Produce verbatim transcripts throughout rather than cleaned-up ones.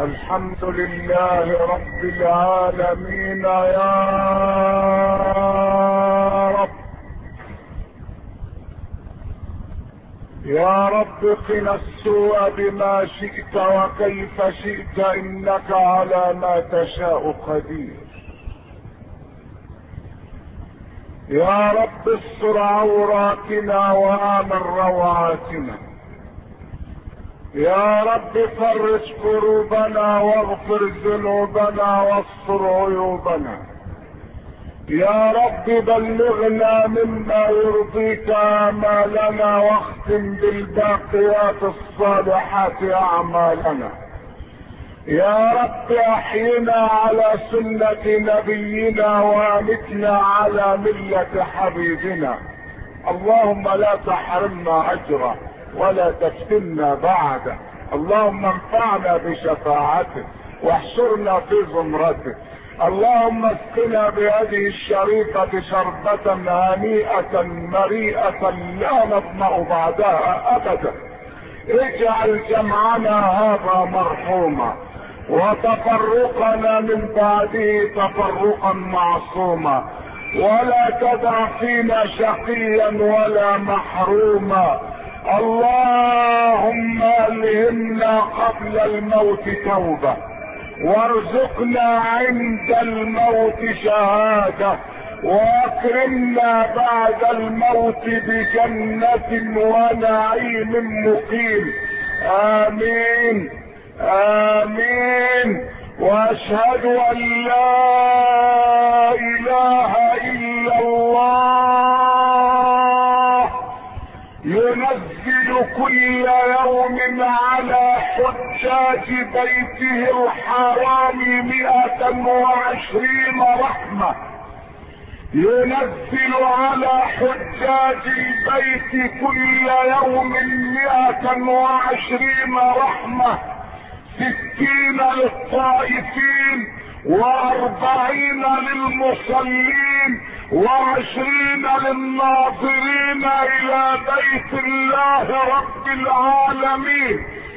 الحمد لله رب العالمين يا رب. يا رب قنا السوء بما شئت وكيف شئت، انك على ما تشاء قدير. يا رب استر عوراتنا وآمن روعاتنا. يا رب فرج كروبنا واغفر ذنوبنا واستر عيوبنا. يا رب بلغنا مما يرضيك آمالنا واختم بالباقيات الصالحات أعمالنا. يا رب احينا على سنة نبينا وامتنا على ملة حبيبنا. اللهم لا تحرمنا اجره ولا تفتنا بعده. اللهم انفعنا بشفاعته واحشرنا في زمرته. اللهم اسقنا بهذه الشريفة شربة هنيئة مريئة لا نظمأ بعدها ابدا. اجعل جمعنا هذا مرحوما وتفرقنا من بعده تفرقا معصوما، ولا تدع فينا شقيا ولا محروما. اللهم الهمنا قبل الموت توبة، وارزقنا عند الموت شهادة، واكرمنا بعد الموت بجنة ونعيم مقيم. امين امين. واشهد ان لا اله الا الله ينزل كل يوم على حجاج بيته الحرام مئة وعشرين رحمة. ينزل على حجاج البيت كل يوم مئة وعشرين رحمة، ستين للطائفين واربعين للمصلين وعشرين للناظرين الى بيت الله رب العالمين.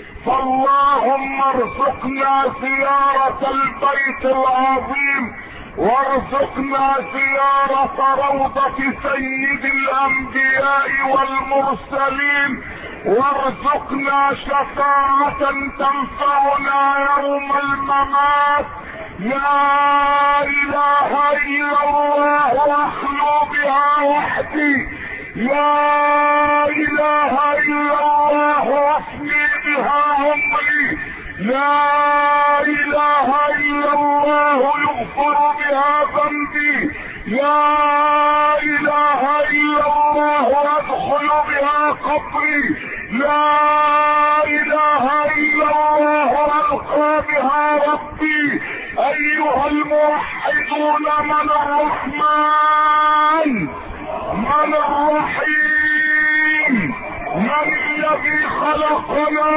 فاللهم ارزقنا زيارة البيت العظيم، وارزقنا زيارة روضة سيد الانبياء والمرسلين، وارزقنا شفاعة تنفعنا يوم الممات. لا اله الا الله واخلو بها وحدي. لا اله الا الله وافني بها عمري. لا اله الا الله يغفر بها ذنبي. لا اله الا الله ادخل بها قبري. لا اله الا الله القى بها ربي. ايها الموحدون من الرحمن من الرحيم، من الذي خلقنا،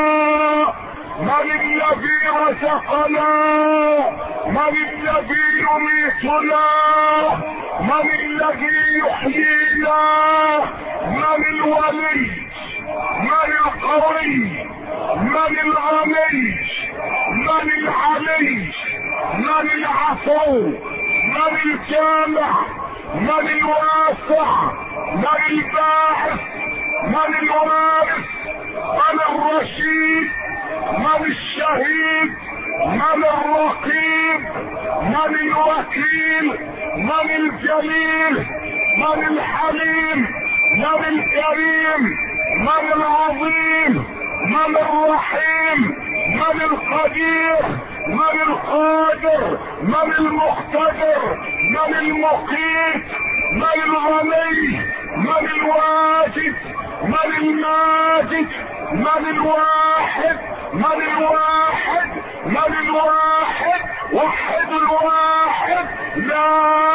من الذي رزقنا، من الذي يميتنا، من الذي يحيينا، من الولي، من القوي، من الغني، من العلي، من العفو، من الجامع، من الواسع، من الباعث، من الوارث، من الرشيد، من الشهيد، من الرقيب، من الوكيل، من الجليل، من الحليم، من الكريم، من العظيم، من الرحيم، من القدير، من القادر، من المقتدر، من المقيت، من الغني، من الواجد، من الماجد، من الواحد، من الواحد، من الواحد، وحد الواحد. لا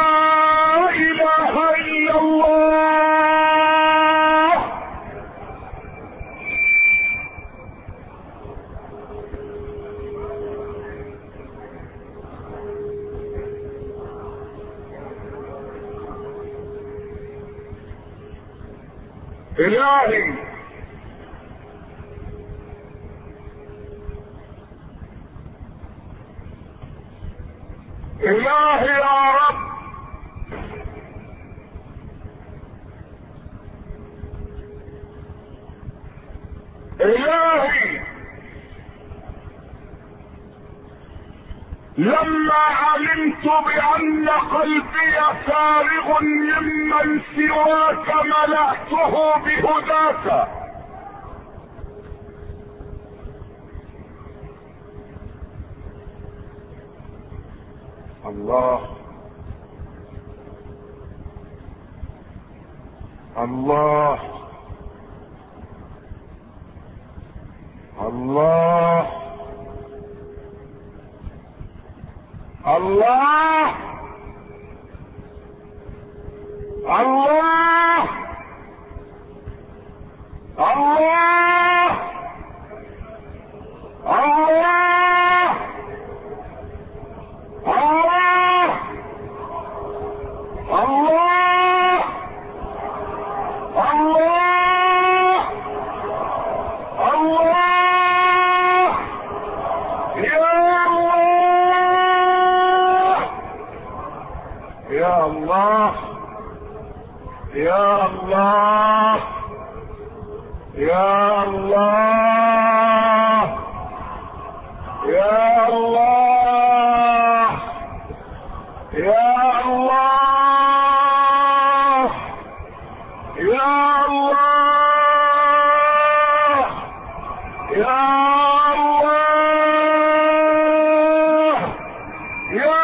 اله الا الله. الهي الهي يا رب، الهي لما علمت بان قلبي فارغ ممن سواك ملأته بهداك. الله الله الله الله الله الله الله الله الله الله الله يا الله يا الله يا الله يا الله يا الله يا الله يا الله يا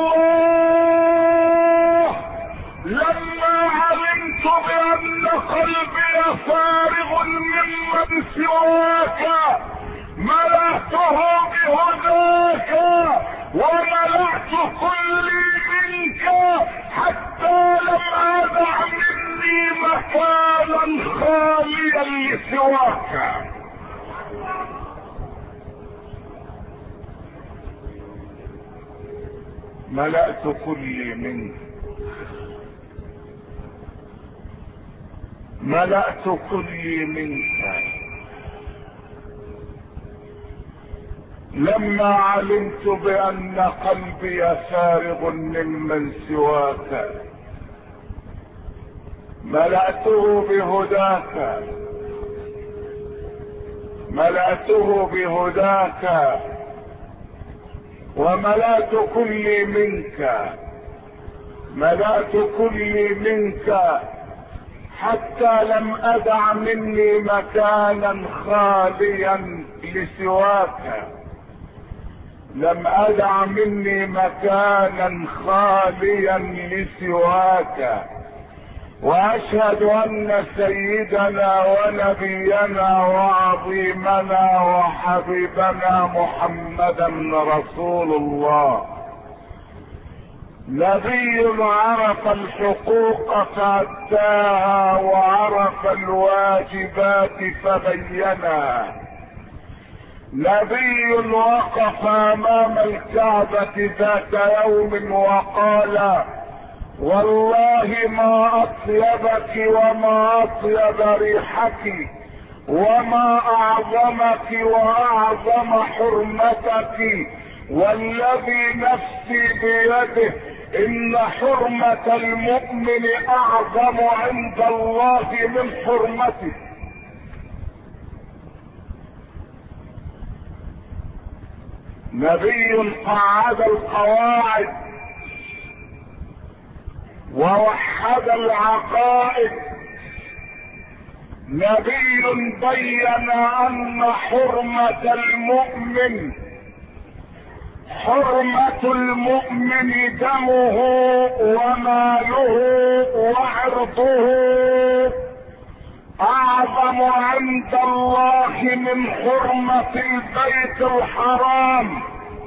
الله لما علمت بأن قلبي فارغ ممن سواك ملأته بهداك وملأت كلي منك حتى لم أدع مني مكانا خاليا لسواك. ملأت كلي منك، ملأت كلي منك لما علمت بأن قلبي فارغ ممن سواك ملأته بهداك، ملأته بهداك وملأت كلي منك، ملأت كلي منك حتى لم أدع مني مكانا خاليا لسواك، لم أدع مني مكانا خاليا لسواك. وأشهد أن سيدنا ونبينا وعظيمنا وحبيبنا محمدا رسول الله، نبي عرف الحقوق فأداها وعرف الواجبات فبينها، نبي وقف أمام الكعبة ذات يوم وقال والله ما أطيبك وما أطيب ريحك وما أعظمك وأعظم حرمتك، والذي نفسي بيده إن حرمة المؤمن أعظم عند الله من حرمته. نبي قعد القواعد ووحد العقائد، نبي بين أن حرمة المؤمن حرمة المؤمن دمه وماله وعرضه أعظم عند الله من حرمة البيت الحرام.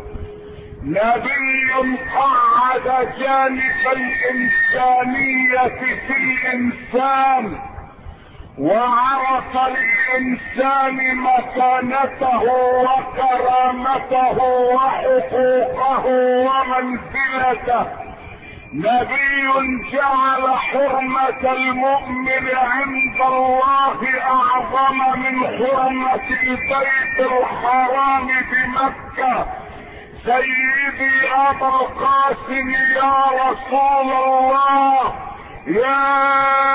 نبي قعد جانب الإنسانية في الإنسان وعرف للإنسان مكانته وكرامته وحقوقه ومنزلته. نبي جعل حرمة المؤمن عند الله أعظم من حرمة البيت الحرام بمكة، سيدي ابا القاسم يا رسول الله، يا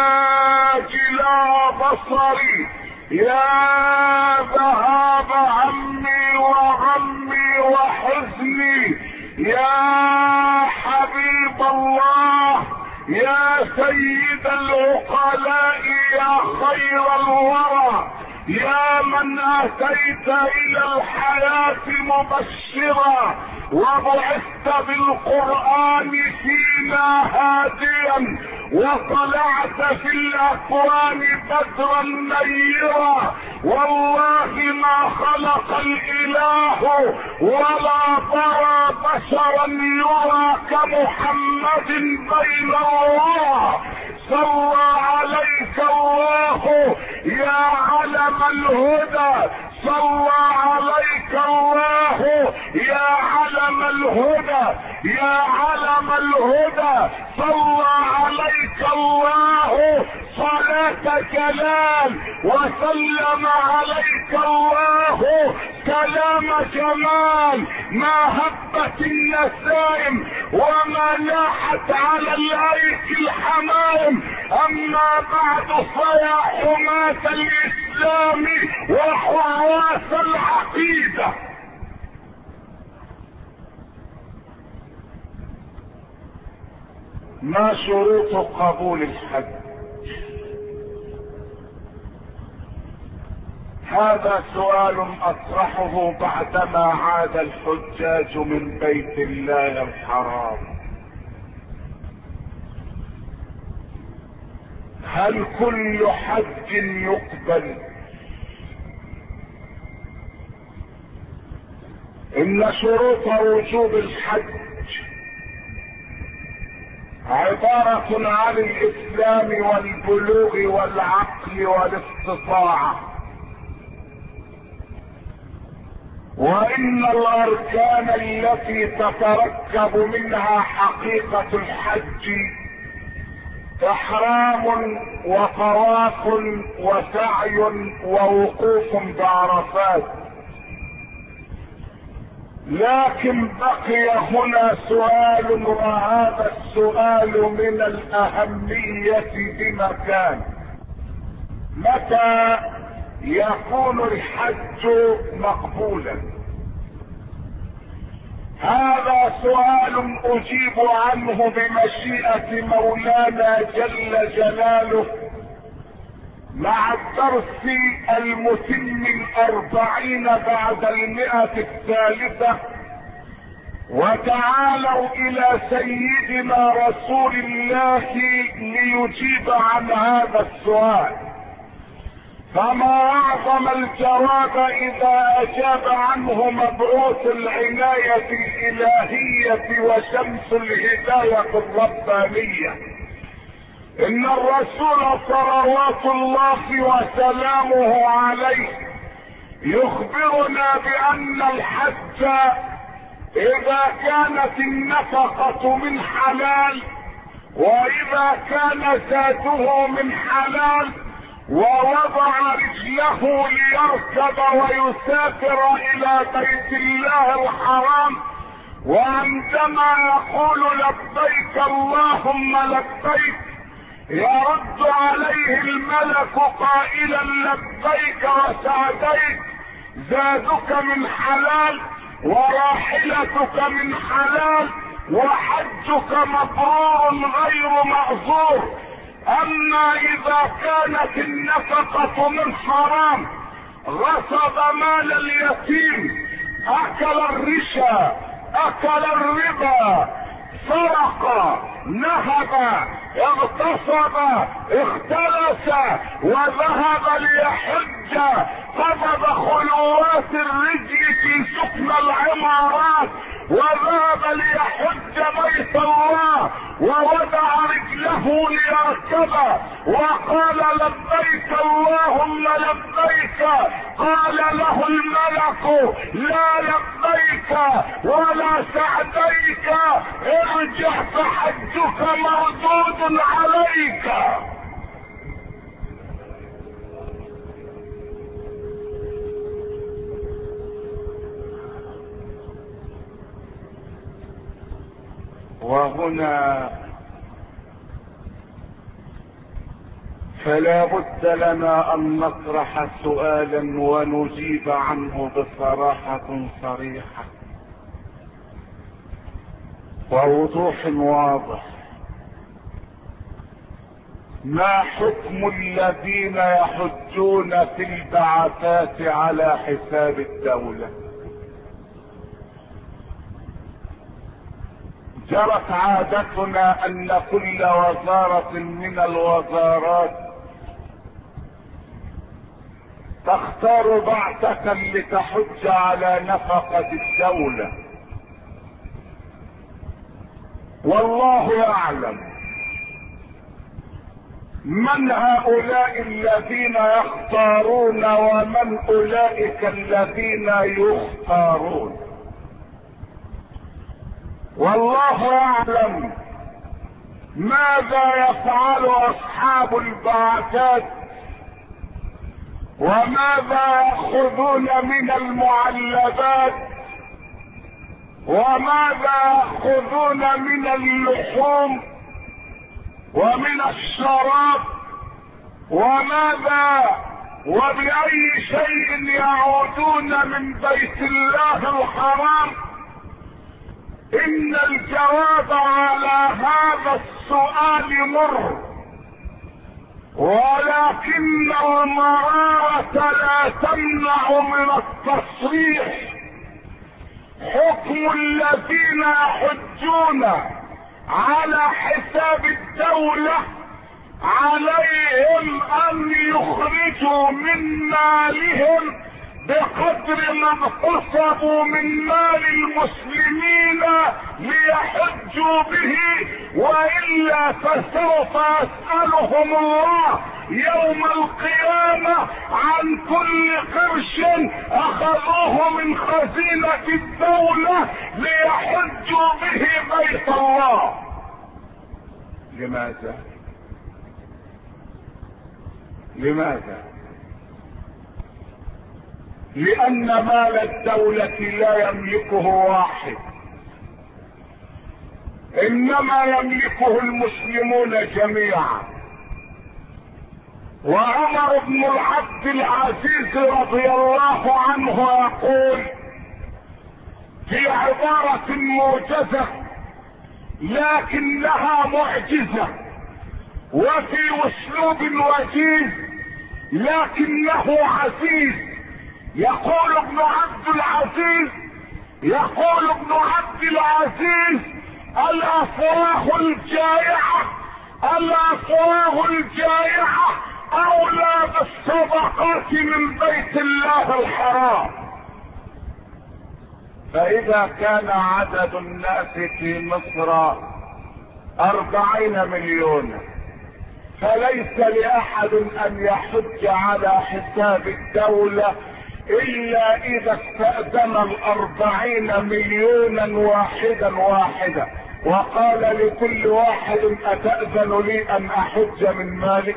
جلاء بصري، يا ذهاب همي وغمي وحزني، يا حبيب الله، يا سيد العقلاء، يا خير الورى، يا من اتيت الى الحياة مبشرا وبعثت بالقرآن فينا هاديا، وطلعت في الاكوان بدرا نيرا، والله ما خلق الاله ولا ترى بشرا يرى كمحمد بين الله. صلى عليك الله يا علم الهدى، صلى عليك الله يا علم الهدى، يا علم الهدى، صلى عليك الله صلاة كلام، وسلم عليك الله كلام جمال، ما هبت النسائم وما لاحت على الايك الحمائم. اما بعد فيا حماة الاسلام وحراس العقيدة، ما شروط قبول الحج؟ هذا سؤال اطرحه بعدما عاد الحجاج من بيت الله الحرام. هل كل حج يقبل؟ ان شروط وجوب الحج عبارة عن الاسلام والبلوغ والعقل والاستطاعة، وان الاركان التي تتركب منها حقيقة الحج احرام وطواف وسعي ووقوف بعرفات. لكن بقي هنا سؤال، وهذا السؤال من الاهمية بمكان: متى يكون الحج مقبولا؟ هذا سؤال اجيب عنه بمشيئة مولانا جل جلاله مع الدرس المتم الاربعين بعد المئة الثالثة. وتعالوا الى سيدنا رسول الله ليجيب عن هذا السؤال، فما اعظم الجواب اذا اجاب عنه مبعوث العناية الالهية وشمس الهداية الربانية. ان الرسول صلوات الله وسلامه عليه يخبرنا بان الحج اذا كانت النفقة من حلال، واذا كان زاده من حلال، ووضع رجله ليركب ويسافر الى بيت الله الحرام، وعندما يقول لبيك اللهم لبيك يرد عليه الملك قائلا لبيك وسعديك، زادك من حلال وراحلتك من حلال وحجك مبرور غير معذور. اما اذا كانت النفقة من حرام، غصب مال اليتيم، اكل الرشا، اكل الربا، سرق، نهب، اغتصب، اختلس، وذهب ليحج، قصد خلوات الرجل في سكن العمارات، وذهب ليحج بيت الله، ووضع رجله ليركب وقال لبيك اللهم لبيك، قال له الملك لا لبيك ولا سعديك، ارجع فحجك مردود عليك. وهنا فلا بد لنا ان نطرح سؤالا ونجيب عنه بصراحة صريحة ووضوح واضح. ما حكم الذين يحجون في البعثات على حساب الدولة؟ جرت عادتنا ان كل وزارة من الوزارات تختار بعثة لتحج على نفقة الدولة، والله يعلم من هؤلاء الذين يختارون ومن اولئك الذين يختارون، والله يعلم ماذا يفعل اصحاب البعثات وماذا يأخذون من المعلبات وماذا يأخذون من اللحوم ومن الشراب وماذا وبأي شيء يعودون من بيت الله الحرام. إن الجواب على هذا السؤال مر، ولكن المرارة لا تمنع من التصريح. حكم الذين يحجون على حساب الدولة عليهم ان يخرجوا من مالهم بقدر ما اغتصبوا من مال المسلمين ليحجوا به، والا فسوف يسألهم الله يوم القيامة عن كل قرش اخذوه من خزينة الدولة ليحجوا به بيت الله. لماذا؟ لماذا؟ لأن مال الدولة لا يملكه واحد، إنما يملكه المسلمون جميعا. وعمر بن العبد العزيز رضي الله عنه يقول في عبارة موجزة لكنها معجزة، وفي اسلوب وجيز لكنه عزيز. يقول ابن عبد العزيز يقول ابن عبد العزيز الافواه الجائعة الافواه الجائعة اولى بالصدقات من بيت الله الحرام. فاذا كان عدد الناس في مصر اربعين مليون فليس لاحد ان يحج على حساب الدولة الا اذا استأذن الاربعين مليونا واحدا واحدا وقال لكل واحد اتأذن لي ان احج من مالك،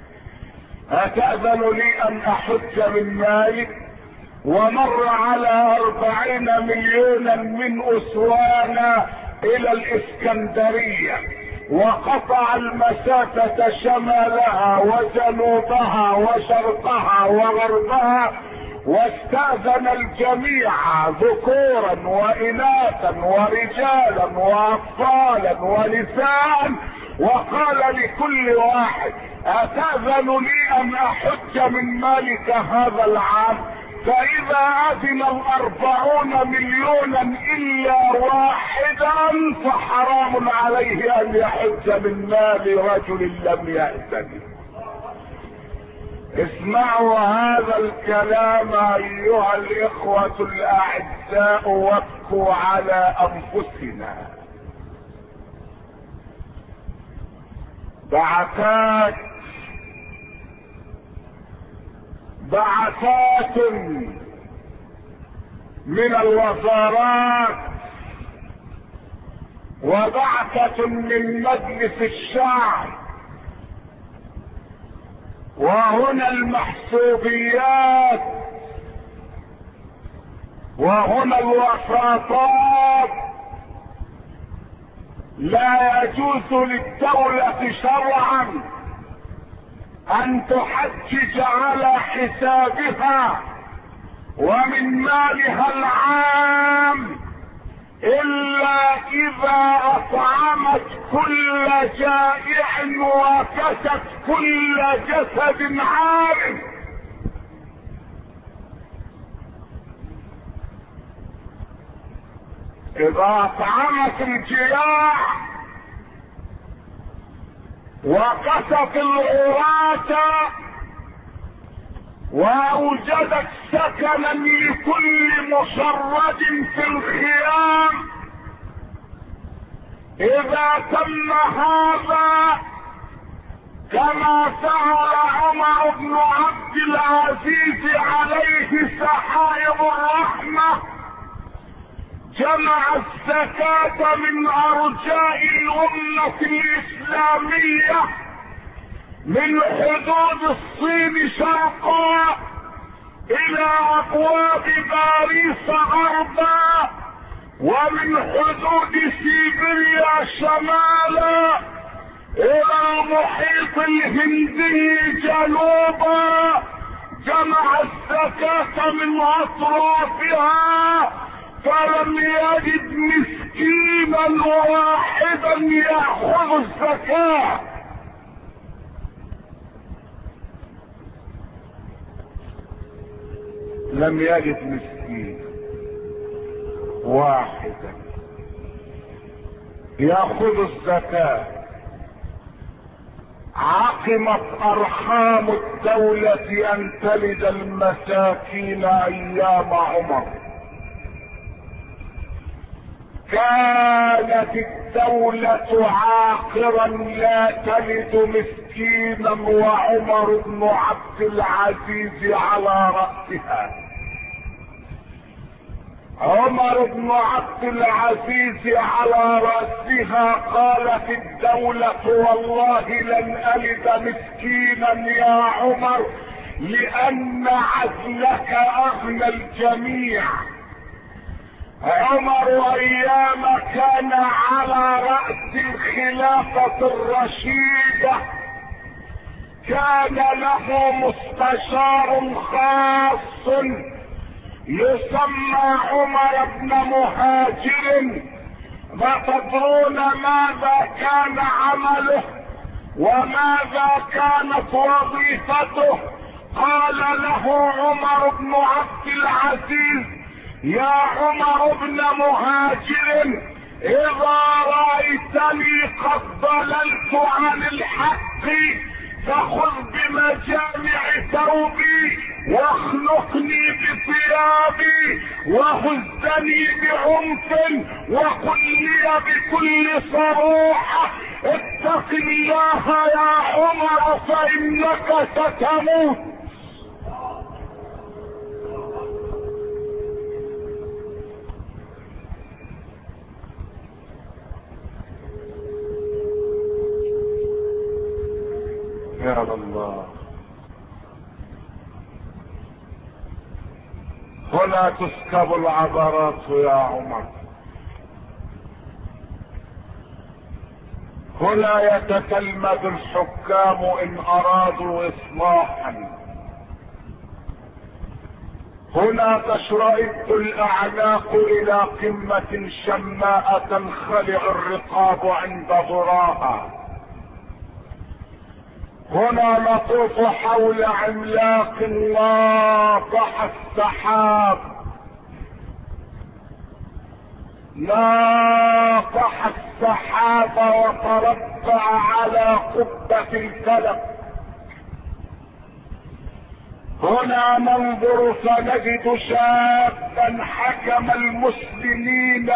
اتأذن لي ان احج من مالك. ومر على اربعين مليونا من اسوان الى الاسكندرية وقطع المسافة شمالها وجنوبها وشرقها وغربها، واستأذن الجميع ذكورا وإناثا ورجالا وأطفالا ونساء، وقال لكل واحد أتأذن لي أن أحج من مالك هذا العام؟ فإذا أذن الأربعون مليونا إلا واحدا فحرام عليه أن يحج من مال رجل لم يأذن. اسمعوا هذا الكلام ايها الاخوة الاعزاء وابكوا على انفسنا. بعثات بعثات من الوزارات وبعثة من مجلس الشعب، وهنا المحسوبيات وهنا الوساطات لا يجوز للدولة شرعا ان تحجج على حسابها ومن مالها العام الا اذا اطعمت كل جائع وكست كل جسد عار. اذا اطعمت الجياع وكست العراة واوجدت سكنا لكل مشرد في الخيام، اذا تم هذا كما فعل عمر بن عبد العزيز عليه سحائب الرحمة، جمع الزكاة من ارجاء الامة الاسلامية من حدود الصين شرقا الى ابواب باريس غربا، ومن حدود سيبيريا شمالا الى المحيط الهندي جنوبا. جمع الزكاة من اطرافها فلم يجد مسكينا واحدا ياخذ الزكاة. لم يجد مسكين واحدا ياخذ الزكاة. عقمت ارحام الدولة ان تلد المساكين ايام عمر. كانت الدولة عاقرا لا تلد مسكينا وعمر بن عبد العزيز على رأسها. عمر بن عبد العزيز على رأسها قالت الدولة والله لن ألد مسكينا يا عمر لأن عدلك أغنى الجميع. عمر ايام كان على رأس الخلافة الرشيدة كان له مستشار خاص يسمى عمر بن مهاجر. وتدرون ماذا كان عمله وماذا كانت وظيفته؟ قال له عمر بن عبد العزيز يا عمر بن مهاجر اذا رأيتني قد ضللت عن الحق فخذ بمجامع ثوبي واخنقني بثيابي وهزني بعنف وقل لي بكل صروحة اتق الله يا عمر فانك ستموت. يا الله. هنا تسكب العبرات يا عمر. هنا يتتلمذ الحكام ان ارادوا اصلاحا. هنا تشرئب الاعناق الى قمة شماء تنخلع الرقاب عند ذراها. هنا نطوف حول عملاق ناطح السحاب، ناطح السحاب وتربع على قبة الفلك. هنا ننظر فنجد شابا حكم المسلمين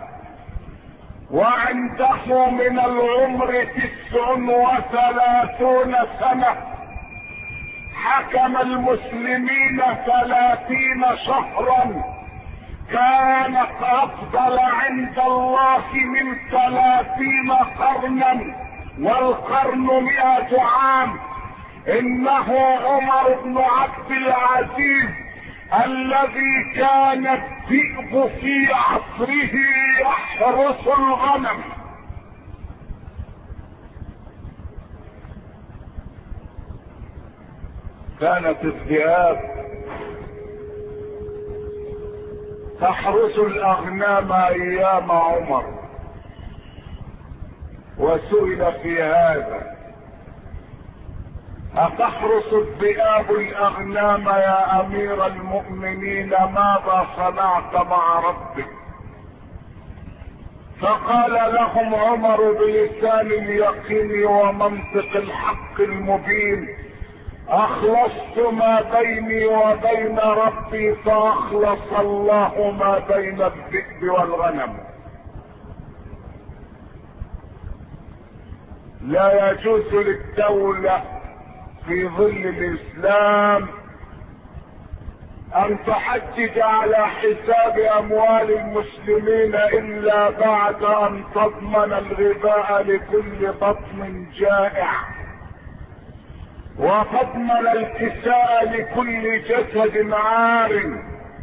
وعنده من العمر تسع وثلاثون سنة، حكم المسلمين ثلاثين شهرا، كانت افضل عند الله من ثلاثين قرنا، والقرن مئة عام. انه عمر بن عبد العزيز الذي كان الذئب في عصره يحرس الغنم. كانت الذئاب تحرس الاغنام ايام عمر، وسئل في هذا: أتحرس الذئاب الاغنام يا امير المؤمنين؟ ماذا صنعت مع ربك؟ فقال لهم عمر بلسان اليقين ومنطق الحق المبين: اخلصت ما بيني وبين ربي فاخلص الله ما بين الذئب والغنم. لا يجوز للدولة في ظل الاسلام ان تحجج على حساب اموال المسلمين الا بعد ان تضمن الغذاء لكل بطن جائع، وتضمن الكساء لكل جسد عار،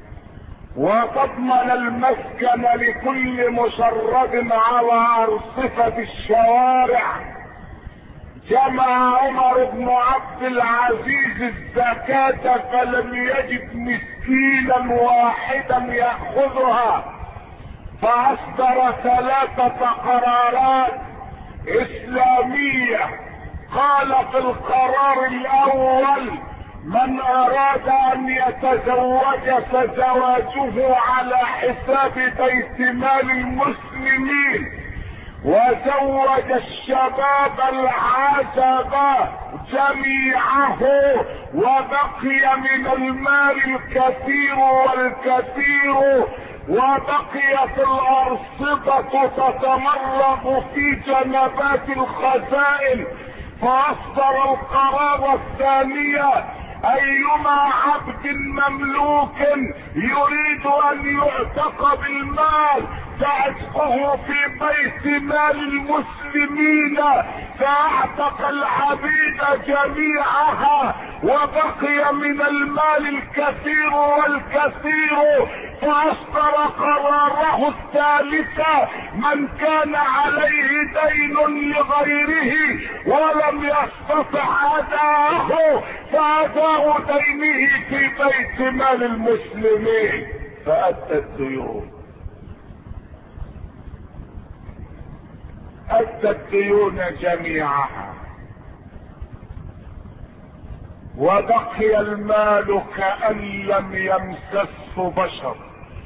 وتضمن المسكن لكل مشرد على ارصفة الشوارع. جمع عمر بن عبد العزيز الزكاة فلم يجد مسكينا واحدا يأخذها، فأصدر ثلاثة قرارات إسلامية. قال في القرار الأول: من أراد أن يتزوج فزواجه على حساب بيت مال المسلمين، وزوج الشباب العزب جميعه، وبقي من المال الكثير والكثير، وبقيت الأرصدة تتمرغ في جنبات الخزائن. فأصدر القرار الثانية: ايما عبد مملوك يريد ان يعتق بالمال فعتقه في بيت مال المسلمين، فاعتق العبيد جميعها، وبقي من المال الكثير والكثير. فاصدر قراره الثالثة: من كان عليه دين لغيره ولم يستطع اداءه فاداء دينه في بيت مال المسلمين، فادى الديون. ادى الديون جميعها، وبقي المال كأن لم يمسسه بشر.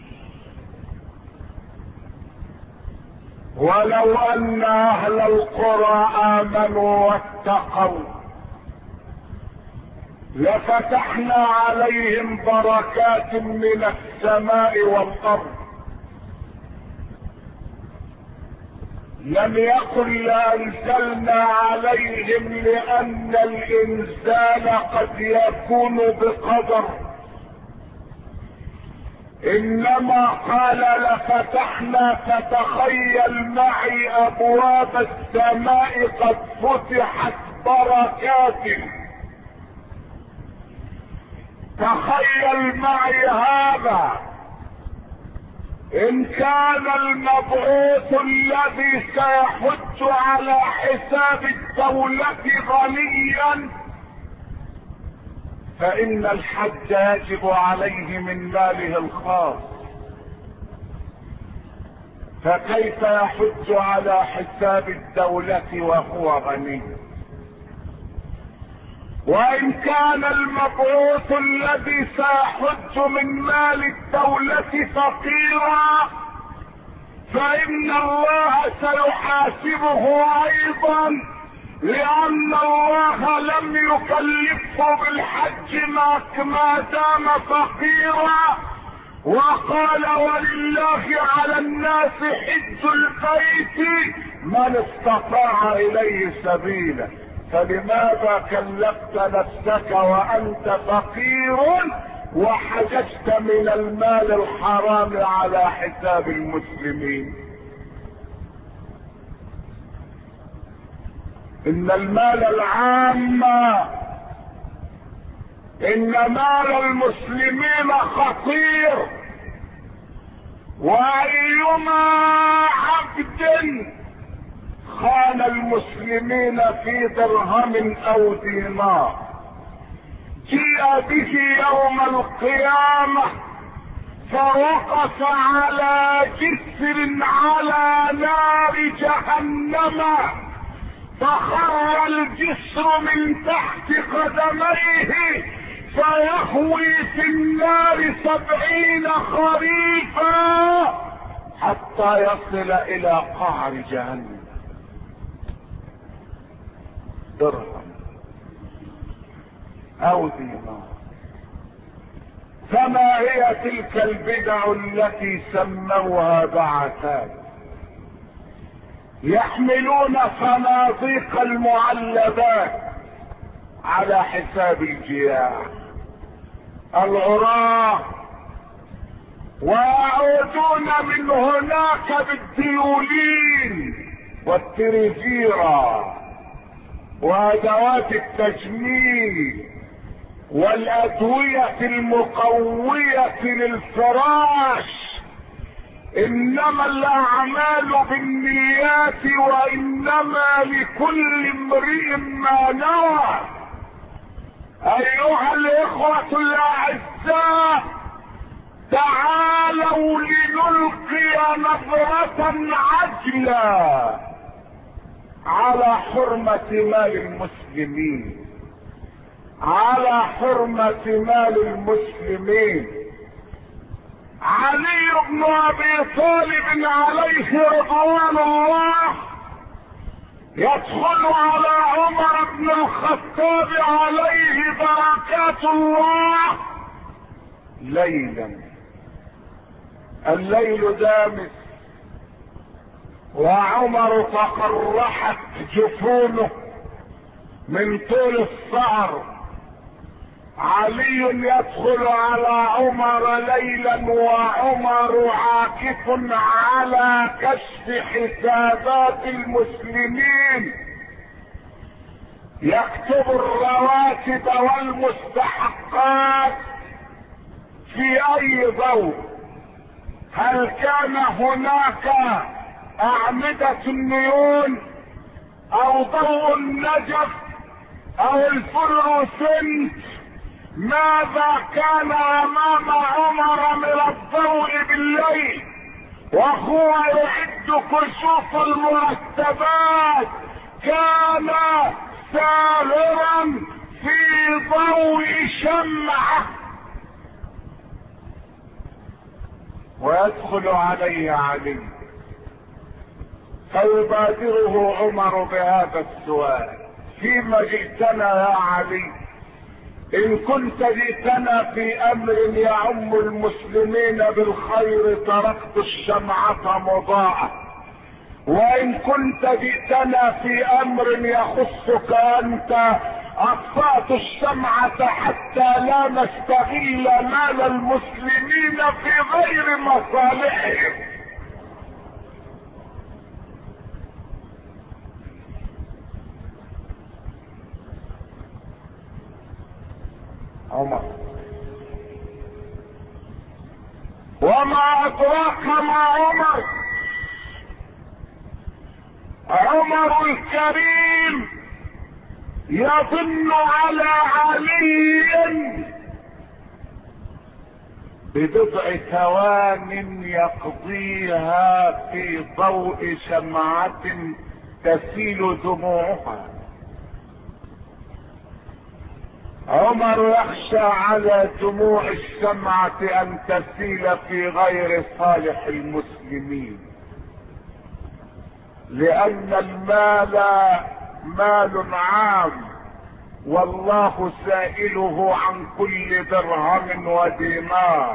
ولو ان اهل القرى امنوا واتقوا لفتحنا عليهم بركات من السماء والارض. لم يقل لانزلنا عليهم لان الانزال قد يكون بقدر، انما قال لفتحنا. فتخيل معي ابواب السماء قد فتحت بركات. تخيل معي هذا. ان كان المبعوث الذي سيحج على حساب الدولة غنيا، فان الحج يجب عليه من ماله الخاص، فكيف يحج على حساب الدولة وهو غني؟ وان كان المبعوث الذي سيحج من مال الدولة فقيرا، فان الله سيحاسبه ايضا، لان الله لم يكلفه بالحج ما دام فقيرا. وقال: ولله على الناس حج البيت من استطاع اليه سبيلا. فلماذا كلفت نفسك وانت فقير وحججت من المال الحرام على حساب المسلمين؟ ان المال العام، ان مال المسلمين خطير، وايما عبد خان المسلمين في درهم او دينار جيء به يوم القيامة فوقف على جسر على نار جهنم، فخر الجسر من تحت قدميه فيهوي في النار سبعين خريفا حتى يصل الى قعر جهنم. درهم او دينار. فما هي تلك البدع التي سموها بعثات؟ يحملون صناديق المعلبات على حساب الجياع العراة، ويعودون من هناك بالديولين والتريفيرا وادوات التجميل والادوية المقوية للفراش. انما الاعمال بالنيات وانما لكل امرئ ما نوى. ايها الاخوة الاعزاء، تعالوا لنلقي نظرة عجلة على حرمة مال المسلمين، على حرمة مال المسلمين. علي بن ابي طالب عليه رضوان الله يدخل على عمر بن الخطاب عليه بركات الله ليلا. الليل دامس وعمر تقرحت جفونه من طول السهر. علي يدخل على عمر ليلا وعمر عاكف على كشف حسابات المسلمين، يكتب الرواتب والمستحقات في اي ضوء. هل كان هناك اعمدة النيون او ضوء النجف او الفلوسنت؟ ماذا كان امام عمر من الضوء بالليل وهو يعد كشوف المرتبات؟ كان ساهرا في ضوء شمعة. ويدخل عليه علي فيبادره عمر بهذا السؤال: فيما جئتنا يا علي؟ ان كنت جئتنا في امر يعم المسلمين بالخير تركت الشمعة مضاءة، وان كنت جئتنا في امر يخصك انت اطفأت الشمعة حتى لا نستغل مال المسلمين في غير مصالحهم. عمر: وما ادراك ما عمر؟ عمر الكريم يظن على علي ببضع ثوان يقضيها في ضوء شمعة تسيل دموعها. عمر يخشى على دموع الشمعة ان تسيل في غير صالح المسلمين، لان المال مال عام والله سائله عن كل درهم ودينار.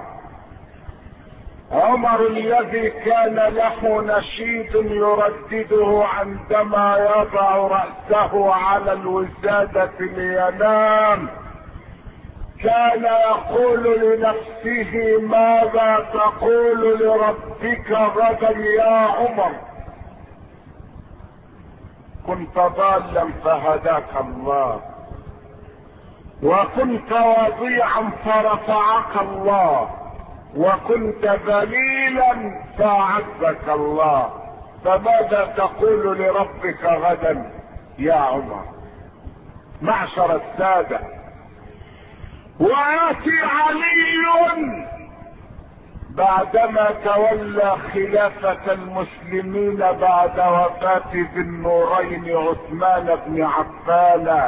عمر الذي كان له نشيد يردده عندما يضع رأسه على الوسادة لينام، كان يقول لنفسه: ماذا تقول لربك غدا يا عمر؟ كنت ضالا فهداك الله، وكنت وضيعا فرفعك الله، وكنت ذليلا فاعزك الله، فماذا تقول لربك غدا يا عمر؟ معشر السادة، وياتي علي بعدما تولى خلافة المسلمين بعد وفاة ذي النورين عثمان بن عفان،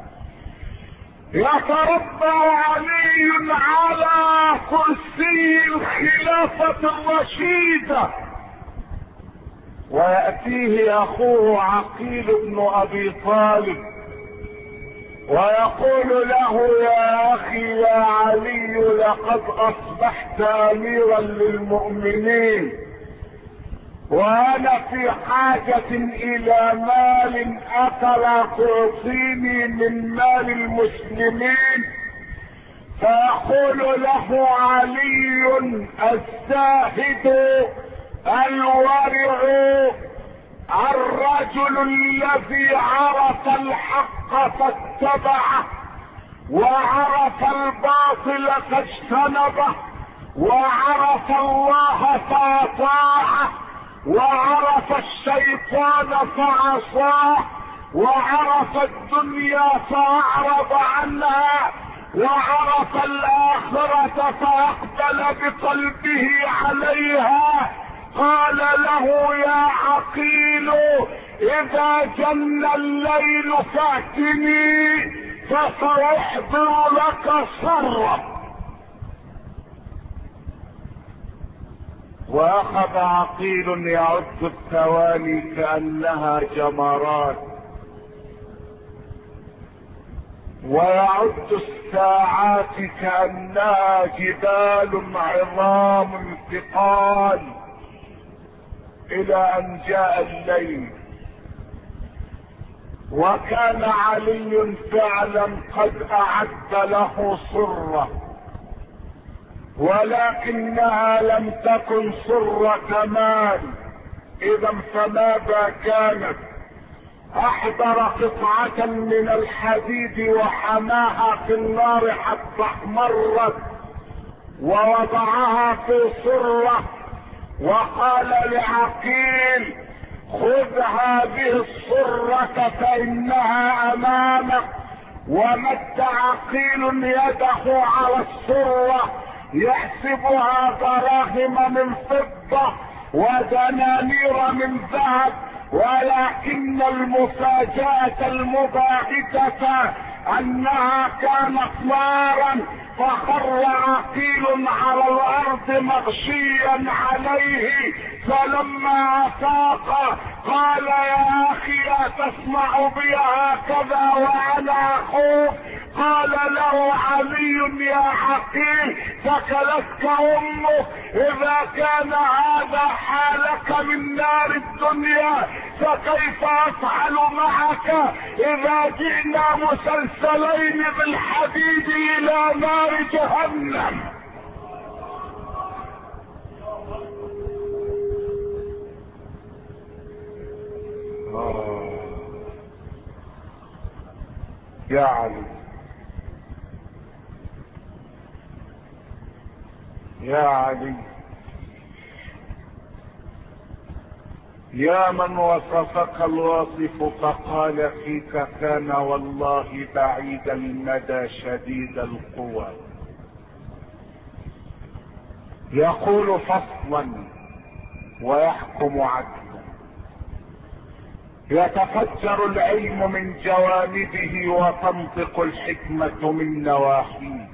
يتربع علي على كرسي الخلافة الرشيدة، ويأتيه اخوه عقيل بن ابي طالب ويقول له: يا اخي يا علي، لقد اصبحت اميرا للمؤمنين، وانا في حاجة الى مال افلا تعطيني من مال المسلمين؟ فيقول له علي: الزاهد الورع الرجل الذي عرف الحق فاتبعه، وعرف الباطل فاجتنبه، وعرف الله فاطاعه، وعرف الشيطان فعصاه، وعرف الدنيا فاعرض عنها، وعرف الاخرة فاقبل بقلبه عليها. قال له: يا عقيل، اذا جن الليل فاتني فسأحضر لك سرا. واخذ عقيل يعد الثواني كأنها جمرات، ويعد الساعات كأنها جبال عظام ثقال، الى ان جاء الليل. وكان علي فعلا قد اعد له صرة، ولكنها لم تكن صرة مال. اذا فماذا كانت؟ احضر قطعة من الحديد وحماها في النار حتى احمرت، ووضعها في صرة، وقال لعقيل: خذ هذه الصرة فانها امامك. ومد عقيل يده على الصرة يحسبها دراهم من فضة ودنانير من ذهب، ولكن المفاجأة المباهجة انها كانت نارا. فخر عقيل على الارض مغشيا عليه، فلما افاق قال: يا اخي اتسمع بي هكذا وانا اخوك؟ قال له علي: يا عقيل، ثكلتك امك، اذا كان هذا حالك من نار الدنيا فكيف افعل معك اذا جئنا مسلسلين بالحديد الى نار جهنم؟ يا علي، يا علي، يا من وصفك الواصف فقال فيك: كان والله بعيد المدى شديد القوى. يقول فصلا ويحكم عدلا، يتفجر العلم من جوانبه وتنطق الحكمة من نواحيه،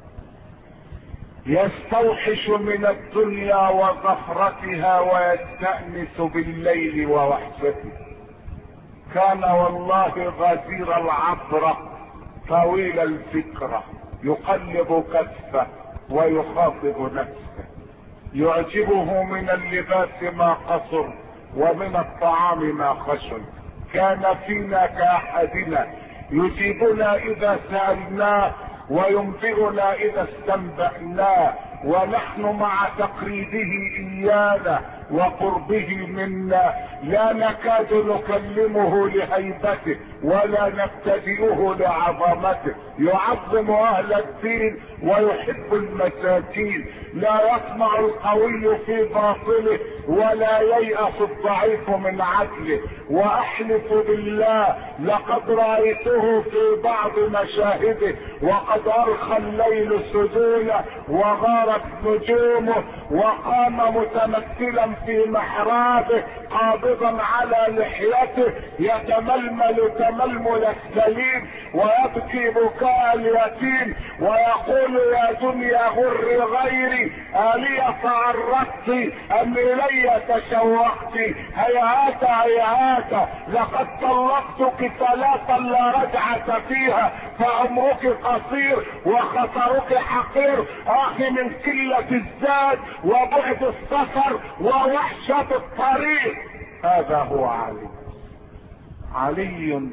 يستوحش من الدنيا وزفرتها ويستأنس بالليل ووحشته. كان والله غزير العبرة طويل الفكرة، يقلب كفه ويخاطب نفسه، يعجبه من اللباس ما قصر ومن الطعام ما خشن. كان فينا كأحدنا، يجيبنا اذا سألناه وينبئنا اذا استنبأناه، ونحن مع تقريبه ايانا وقربه منا لا نكاد نكلمه لهيبته ولا نبتدئه لعظمته. يعظم اهل الدين ويحب المساكين، لا يطمع القوي في باطله ولا ييأس الضعيف من عدله. واحلف بالله لقد رأيته في بعض مشاهده وقد ارخى الليل سجوله وغارت نجومه، وقام متمثلا في محرابه قابضا على لحيته يتململ تململ السليم ويبكي بكاء اليتيم ويقول يا دنيا غر غيري الي تعرضت ام الي تشوقت، هيهات هيهات لقد طلقتك ثلاثا لا رجعة فيها فعمرك قصير وخطرك حقير. اخي من قلة الزاد وبعد السفر ووحشة الطريق. هذا هو علي. علي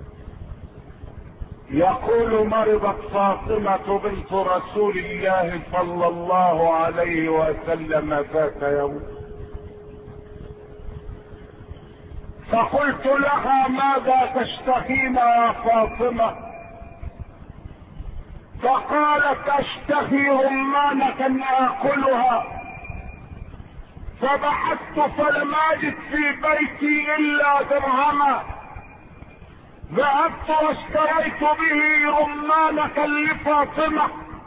يقول مرضت فاطمة بنت رسول الله صلى الله عليه وسلم ذات يوم، فقلت لها ماذا تشتهين يا فاطمة؟ فقالت اشتهي رمانة اكلها. فبحثت فلم اجد في بيتي الا درهما، ذهبت واشتريت به رمانة لفاطمة،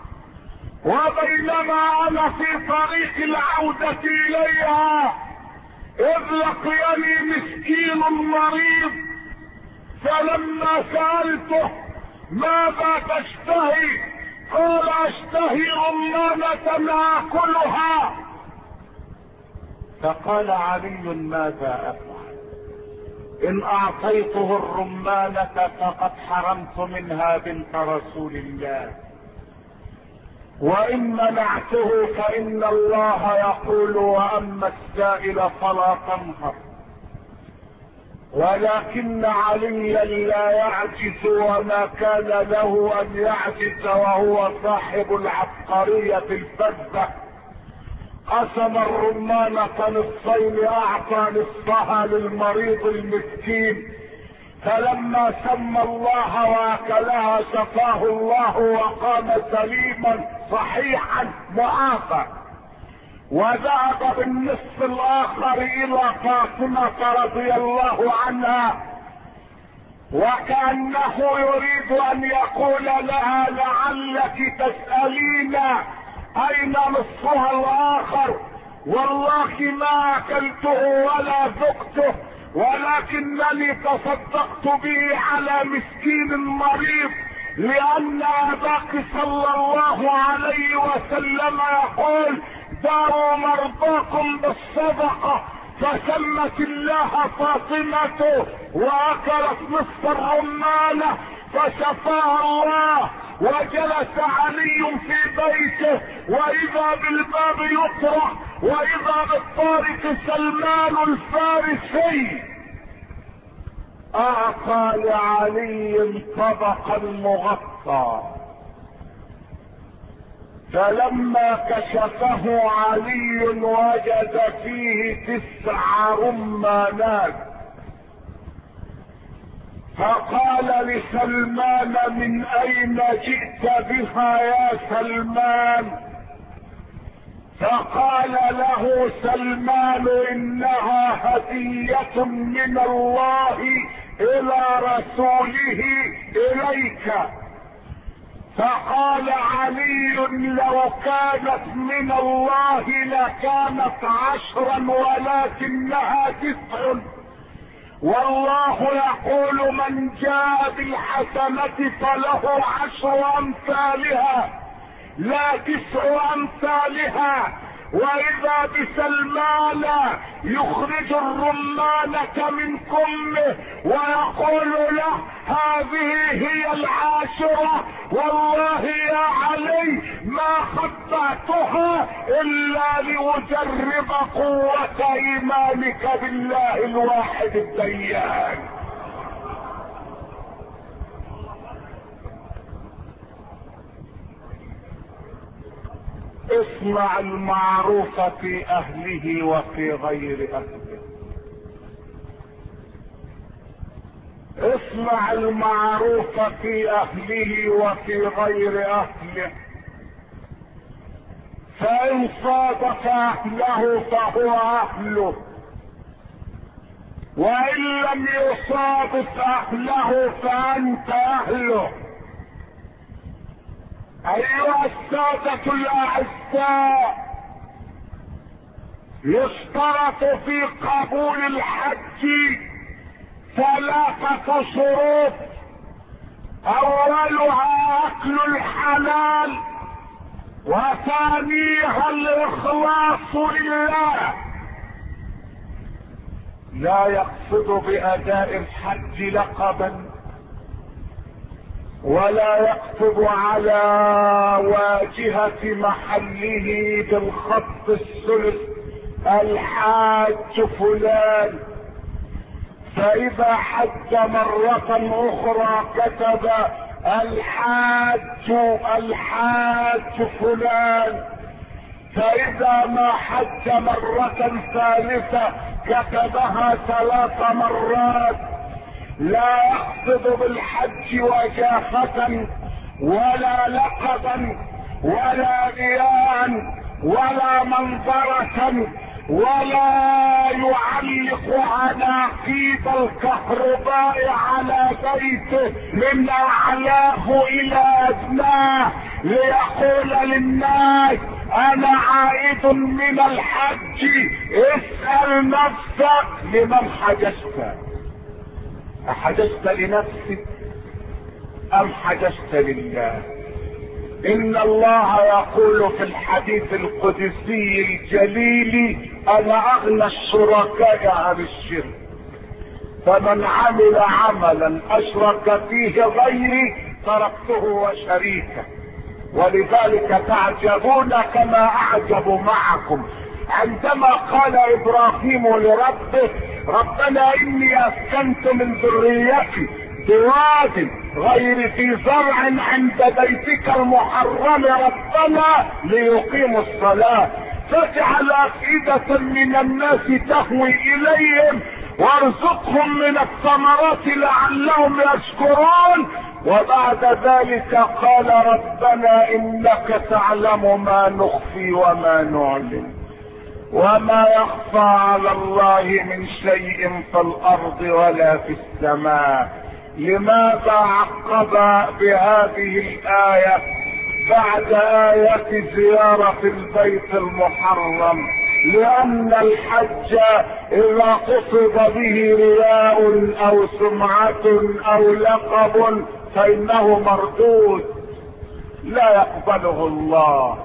وبينما انا في طريق العودة اليها اذ لقيني مسكين مريض، فلما سألته ماذا تشتهي قال اشتهي رمانة اكلها. فقال علي ماذا افعل؟ ان اعطيته الرمانة فقد حرمت منها بنت رسول الله، وان منعته فان الله يقول واما السائل فلا تنهر. ولكن عليا لا يعجز وما كان له ان يعجز وهو صاحب العبقرية الفذة. قسم الرمانة نصفين اعطى نصفها للمريض المسكين، فلما سمى الله واكلها شفاه الله وقام سليما صحيحا معافى. وذهب بالنصف الاخر الى فاطمة رضي الله عنها وكأنه يريد ان يقول لها لعلك تسألين اين نصفها الاخر، والله ما اكلته ولا ذقته ولكنني تصدقت به على مسكين مريض، لان اباك صلى الله عليه وسلم يقول داروا مرضاكم بالصدقة. فسمت الله فاطمة واكلت نصف الرمانة فشفاها الله. وجلس علي في بيته واذا بالباب يطرح واذا بالطارق سلمان الفارسي اعطى لعلي طبقا مغطى، فلما كشفه علي وجد فيه تسع رمانات، فقال لسلمان من اين جئت بها يا سلمان؟ فقال له سلمان انها هدية من الله الى رسوله اليك. فقال علي لو كانت من الله لكانت عشرا ولكنها تسع، والله يقول من جاء بالحسنة فله عشر امثالها لا تسع امثالها. واذا بسلمان يخرج الرمانة من كمه ويقول له هذه هي العاشرة، والله يا علي ما خطأتها الا لأجرب قوة ايمانك بالله الواحد الديان. اصنع المعروف في اهله وفي غير اهله. اصنع المعروف في اهله وفي غير اهله، فان صادف اهله فهو اهله، وان لم يصادف اهله فانت اهله. ايها السادة الاعزاء، يشترط في قبول الحج ثلاثة شروط، اولها اكل الحلال، وثانيها الاخلاص لله. لا يقصد باداء الحج لقبا، ولا يكتب على واجهة محله بالخط الثلث الحاج فلان، فإذا حج مرة أخرى كتب الحاج الحاج فلان، فإذا ما حج مرة ثالثة كتبها ثلاث مرات. لا يقصد بالحج وجاهة ولا لقبا ولا رياء ولا منظرة، ولا يعلق عناقيد الكهرباء على بيته من اعلاه الى ادناه ليقول للناس انا عائد من الحج. اسأل نفسك لمن حججت؟ احججت لنفسك ام حججت لله؟ ان الله يقول في الحديث القدسي الجليل انا اغنى الشركاء عن الشرك، فمن عمل عملا اشرك فيه غيري تركته وشريكه. ولذلك تعجبون كما اعجب معكم عندما قال ابراهيم لربه ربنا اني اسكنت من ذريتي بواد غير في زرع عند بيتك المحرم ربنا ليقيموا الصلاة فاجعل افئدة من الناس تهوي اليهم وارزقهم من الثمرات لعلهم يشكرون. وبعد ذلك قال ربنا انك تعلم ما نخفي وما نعلن وما يخفى على الله من شيء في الارض ولا في السماء. لماذا عقب بهذه الآية بعد آية زيارة البيت المحرم؟ لأن الحج إذا قصد به رياء أو سمعة أو لقب فإنه مردود لا يقبله الله.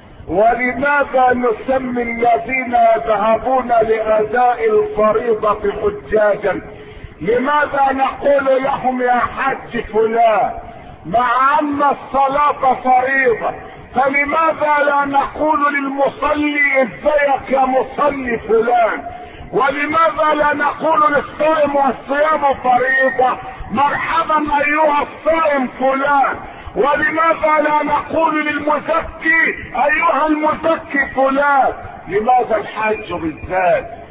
ولماذا نسمي الذين يذهبون لأداء الفريضة حجاجا؟ لماذا نقول لهم يا حج فلان مع ان الصلاة فريضة؟ فلماذا لا نقول للمصلي ازيك يا مصلي فلان؟ ولماذا لا نقول للصائم والصيام فريضة مرحبا ايها الصائم فلان؟ ولماذا لا نقول للمزكي ايها المزكي فلان؟ لماذا الحج بالذات؟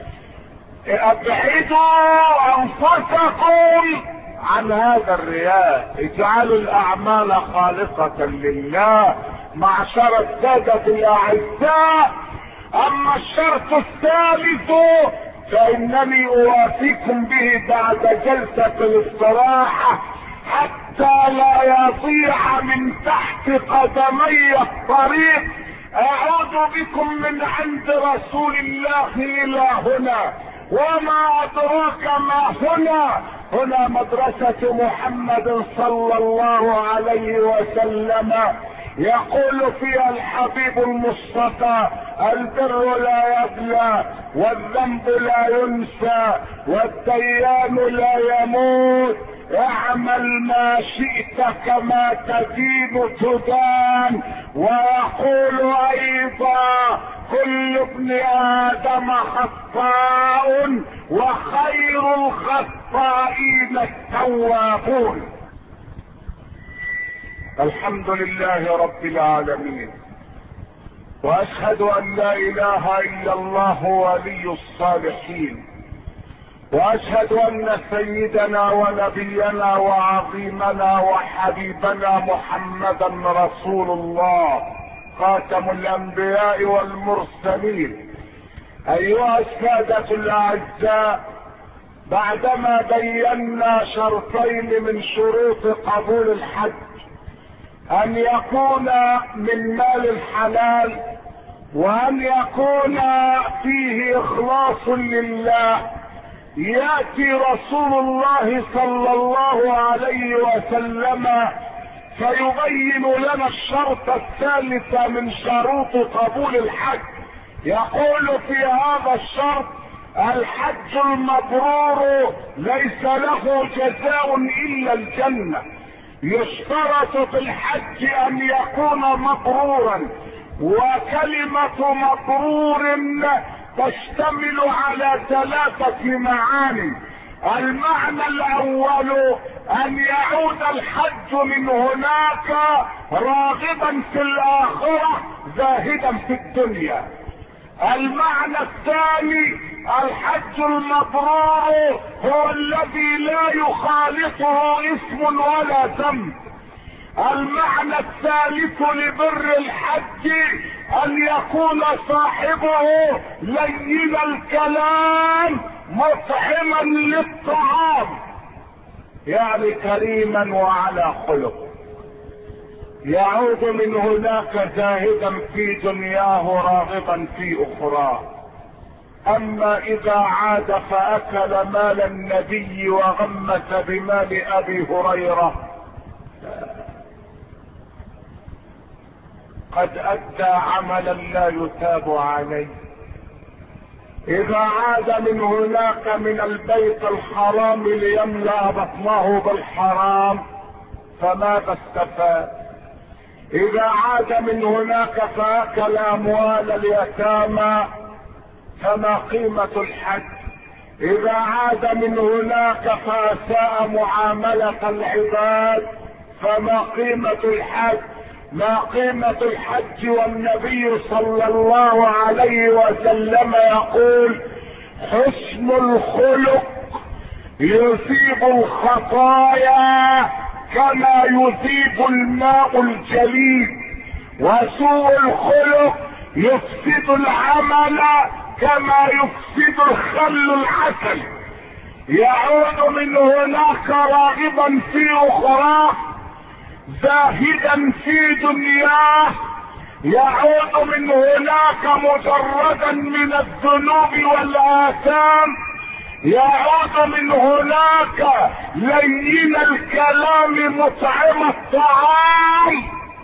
ابعدوا انفسكم عن هذا الرياء، اجعلوا الاعمال خالصة لله معشر السادة الاعزاء. اما الشرط الثالث فانني اوافيكم به بعد جلسة الاستراحة حتى لا يضيع من تحت قدمي الطريق. اعود بكم من عند رسول الله الى هنا، وما ادراك ما هنا؟ هنا مدرسة محمد صلى الله عليه وسلم يقول فيها الحبيب المصطفى البر لا يبلى والذنب لا ينسى والديان لا يموت اعمل ما شئت كما تدين تدان. ويقول ايضا كل ابن ادم خطاء وخير الخطائين التوابون. الحمد لله رب العالمين، واشهد ان لا اله الا الله ولي الصالحين، واشهد ان سيدنا ونبينا وعظيمنا وحبيبنا محمدا رسول الله خاتم الانبياء والمرسلين. ايها السادة الاعزاء، بعدما بينا شرطين من شروط قبول الحج، ان يكون من مال الحلال وان يكون فيه اخلاص لله، ياتي رسول الله صلى الله عليه وسلم فيبين لنا الشرط الثالث من شروط قبول الحج. يقول في هذا الشرط: الحج المبرور ليس له جزاء الا الجنة. يشترط في الحج ان يكون مبرورا، وكلمة مبرور تشتمل على ثلاثة معاني. المعنى الاول ان يعود الحج من هناك راغبا في الاخرة زاهدا في الدنيا. المعنى الثاني: الحج المبرور هو الذي لا يخالطه اسم ولا ذنب. المعنى الثالث لبر الحج ان يكون صاحبه لين الكلام مطعما للطعام، يعني كريما وعلى خلق. يعود من هناك زاهدا في دنياه راغبا في اخراه. اما اذا عاد فاكل مال النبي وغمس بمال ابي هريرة قد ادى عملا لا يتاب عليه. اذا عاد من هناك من البيت الحرام ليملأ بطنه بالحرام فماذا استفاد؟ اذا عاد من هناك فاكل اموال اليتامى فما قيمة الحج؟ اذا عاد من هناك فاساء معاملة العباد فما قيمة الحج؟ ما قيمة الحج والنبي صلى الله عليه وسلم يقول: حسن الخلق يذيب الخطايا كما يذيب الماء الجليد، وسوء الخلق يفسد العمل كما يفسد الخل العسل. يعود من هناك راغبا في اخراه زاهدا في دنياه. يعود من هناك مجردا من الذنوب والاثام. يعود من هناك لين الكلام مطعم الطعام.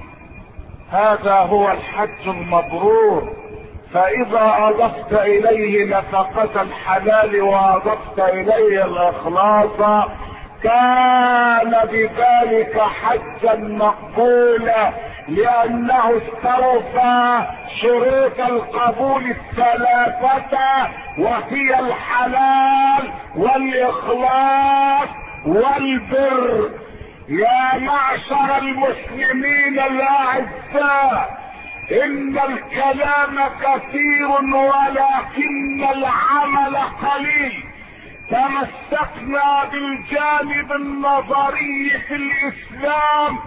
هذا هو الحج المبرور. فاذا اضفت اليه نفقة الحلال واضفت اليه الاخلاص كان بذلك حجا مقبولا، لانه استوفى شروط القبول الثلاثة، وهي الحلال والاخلاص والبر. يا معشر المسلمين الاعزاء، ان الكلام كثير ولكن العمل قليل. تمسكنا بالجانب النظري في الاسلام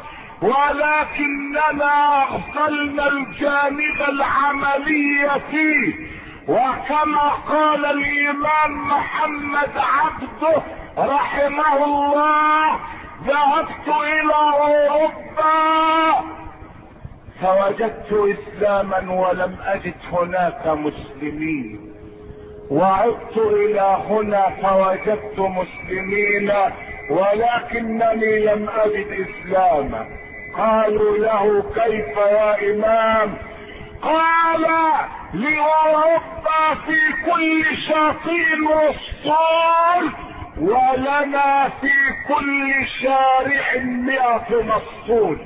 ولكننا اغفلنا الجانب العملي فيه. وكما قال الامام محمد عبده رحمه الله: ذهبت الى اوروبا فوجدت اسلاما ولم اجد هناك مسلمين، وعدت الى هنا فوجدت مسلمين ولكنني لم اجد اسلاما. قالوا له: كيف يا امام؟ قال: لاوروبا في كل شاطئ رسول، ولنا في كل شارع مئة مسطول.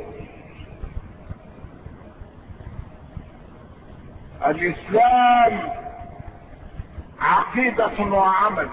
الاسلام عقيدة وعمل.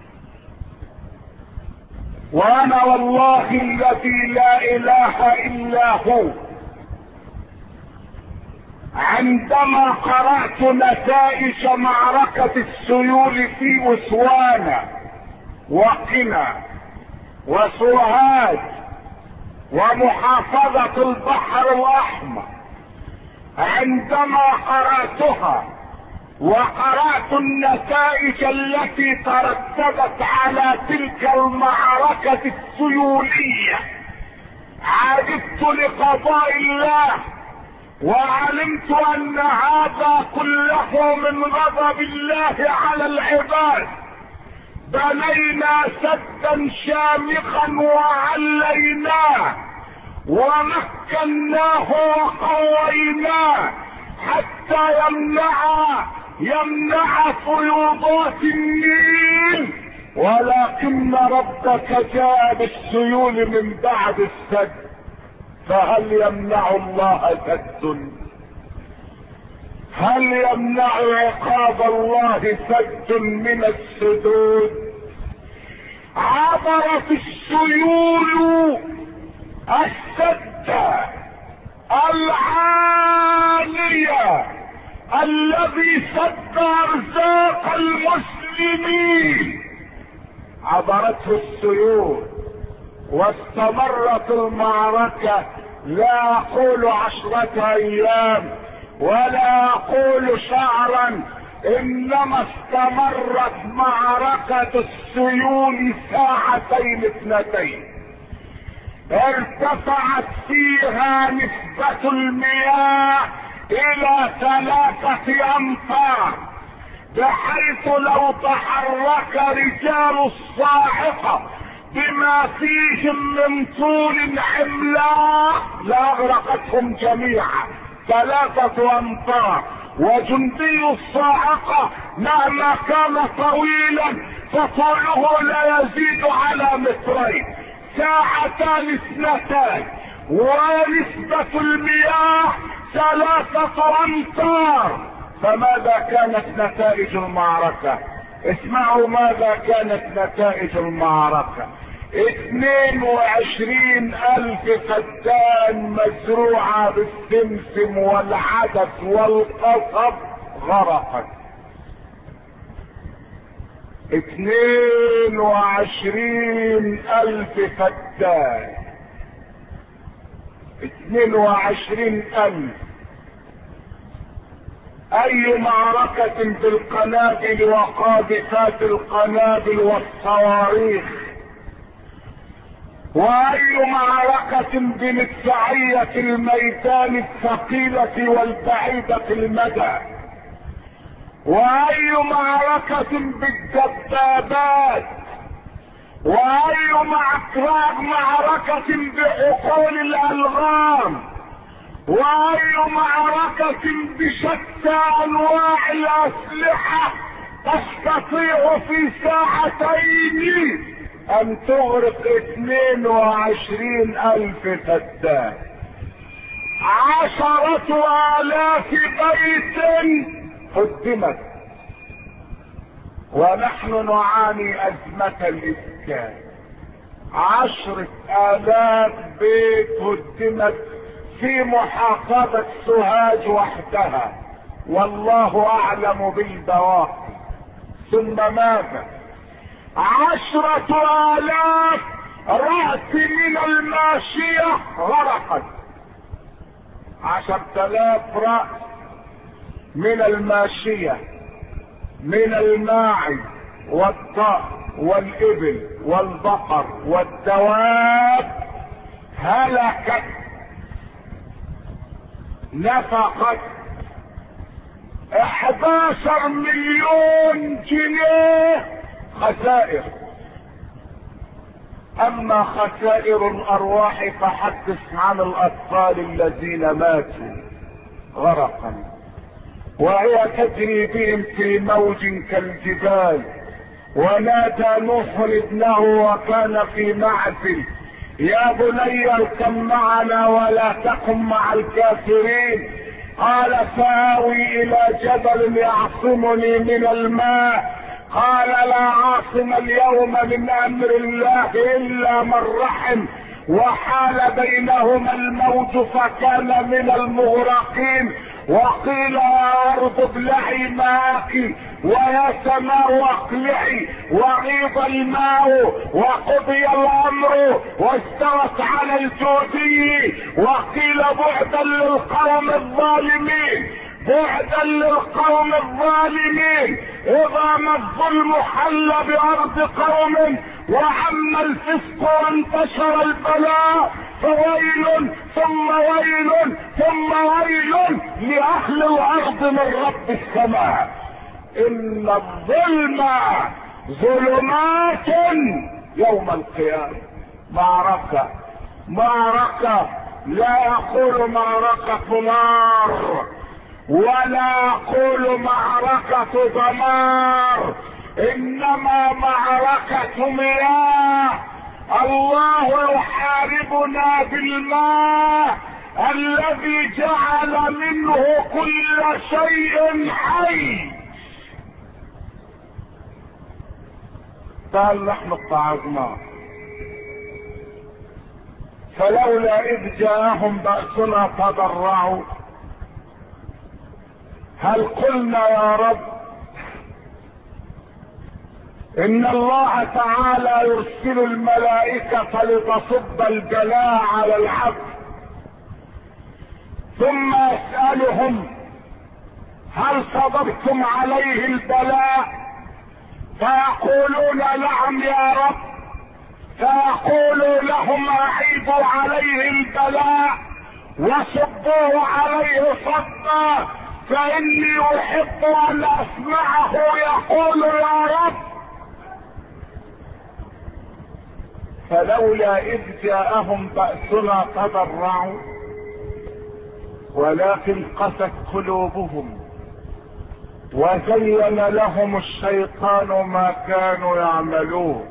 وانا والله الذي لا اله الا هو عندما قرأت نتائج معركة السيول في أسوان وقنا وسوهاج ومحافظة البحر الأحمر، عندما قرأتها وقرأت النتائج التي ترتبت على تلك المعركة السيولية، عجبت لقضاء الله وعلمت ان هذا كله من غضب الله على العباد. بنينا سدا شامخا وعليناه ومكناه وقويناه حتى يمنع يمنع فيوضات النيل، ولكن ربك جاء بالسيول من بعد السد، فهل يمنع الله سد؟ هل يمنع عقاب الله سد من السدود؟ عبرت السيول السد العالية الذي سد ارزاق المسلمين، عبرته السيول واستمرت المعركة، لا اقول عشرة ايام ولا اقول شهرا، انما استمرت معركة السيول ساعتين اثنتين، ارتفعت فيها نسبة المياه الى ثلاثة امتار، بحيث لو تحرك رجال الصاعقة بما فيهم من طول عملاق لاغرقتهم جميعا، ثلاثة امتار. وجندي الصاعقة مهما كان طويلا فطوله لا يزيد على مترين، ساعتان اثنتان ونسبة المياه ثلاثة امتار. فماذا كانت نتائج المعركة؟ اسمعوا ماذا كانت نتائج المعركة. اثنين وعشرين الف فدان مزروعة بالسمسم والعدس والقصب غرقت. اثنين وعشرين الف فدان، اثنين وعشرين الف. اي معركة بالقنابل وقاذفات القنابل والصواريخ، واي معركة بمدفعية الميدان الثقيلة والبعيدة المدى، واي معركة بالدبابات، واي معركة بحقول الالغام، واي معركة بشتى انواع الاسلحة تستطيع في ساعتين ان تغرق اثنين وعشرين الف فدان. عشرة الاف بيت هدمت، ونحن نعاني ازمة الاسكان. عشرة الاف بيت هدمت في محافظة سوهاج وحدها، والله اعلم بالبواقي. ثم ماذا؟ عشرة الاف رأس من الماشية غرقت، عشرة الاف رأس من الماشية، من الماعز والضأن والابل والبقر والدواب، هلكت، نفقت احداشر مليون جنيه خسائر. اما خسائر الارواح فحدث عن الاطفال الذين ماتوا غرقا وهي تجري بهم في موج كالجبال. ونادى نوح ابنه وكان في معزل: يا بني اركب معنا ولا تكن مع الكافرين. قال: سآوي الى جبل يعصمني من الماء. قال: لا عاصم اليوم من امر الله الا من رحم. وحال بينهما الموج فكان من المغرقين. وقيل يا ارض ابلعي ماءك ويا سماء اقلعي، وغيض الماء وقضي الامر واستوت على الجودي. وقيل بعدا للقوم الظالمين، بعدا للقوم الظالمين، اذا ما الظلم حل بارض قوم وعم الفسق وانتشر البلاء فويل ثم ويل ثم ويل لاهل الارض من رب السماء. ان الظلم ظلمات يوم القيامة. معركة معركة، لا يقول معركة نار ولا يقول معركة دمار، انما معركة مياه. الله يحاربنا بالماء الذي جعل منه كل شيء حي. فهل نحن اتعظنا؟ فلولا اذ جاءهم بأسنا تضرعوا. هل قلنا يا رب ان الله تعالى يرسل الملائكة لتصب البلاء على العبد ثم يسألهم هل صبرتم عليه البلاء؟ فيقولون نعم يا رب، فيقول لهم اعيدوا عليه البلاء وصبوه عليه صبا، فاني احب ان اسمعه يقول يا رب. فلولا اذ جاءهم بأسنا تضرعوا ولكن قست قلوبهم وزين لهم الشيطان ما كانوا يعملون،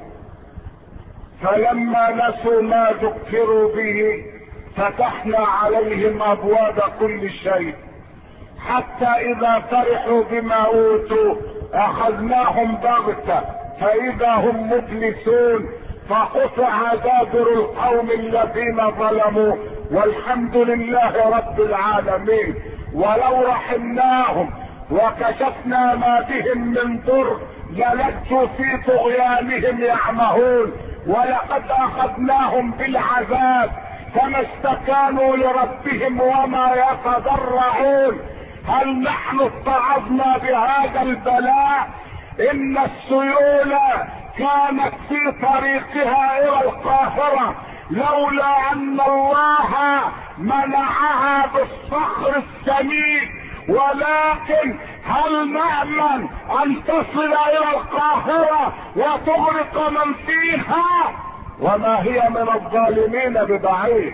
فلما نسوا ما ذكروا به فتحنا عليهم ابواب كل شيء حتى اذا فرحوا بما اوتوا اخذناهم بغتة فاذا هم مبلسون، فقطع دابر القوم الذين ظلموا والحمد لله رب العالمين. ولو رحمناهم وكشفنا ما بهم من ضر للجوا في طغيانهم يعمهون، ولقد اخذناهم بالعذاب فما استكانوا لربهم وما يتضرعون. هل نحن اتعظنا بهذا البلاء؟ ان السيول كانت في طريقها الى القاهرة لولا ان الله منعها بالصخر السميك، ولكن هل نأمن ان تصل الى القاهرة وتغرق من فيها؟ وما هي من الظالمين ببعيد،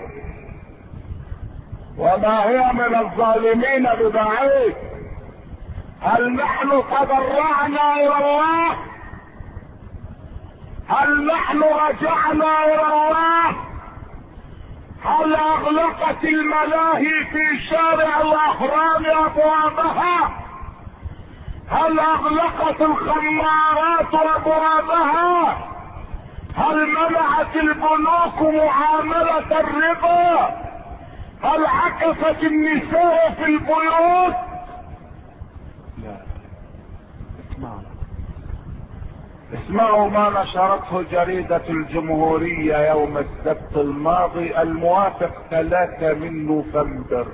وما هي من الظالمين ببعيد. هل نحن تضرعنا الى الله؟ هل نحن رجعنا الى الله؟ هل اغلقت الملاهي في شارع الاهرام ابوابها؟ هل اغلقت الخمارات ابوابها؟ هل منعت البنوك معاملة الربا؟ هل عكست النساء في البيوت؟ لا. اسمعوا اسمعوا ما نشرته جريدة الجمهورية يوم السبت الماضي الموافق ثلاثة من نوفمبر.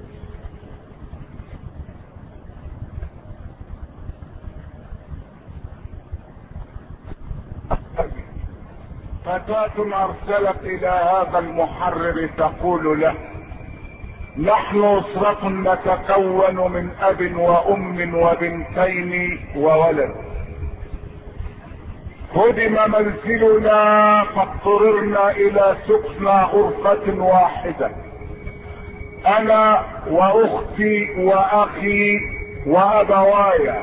فتاة ارسلت الى هذا المحرر تقول له: نحن اسرة نتكون من اب وام وبنتين وولد، هدم منزلنا فاضطررنا الى سكن غرفة واحدة، انا واختي واخي وابوايا،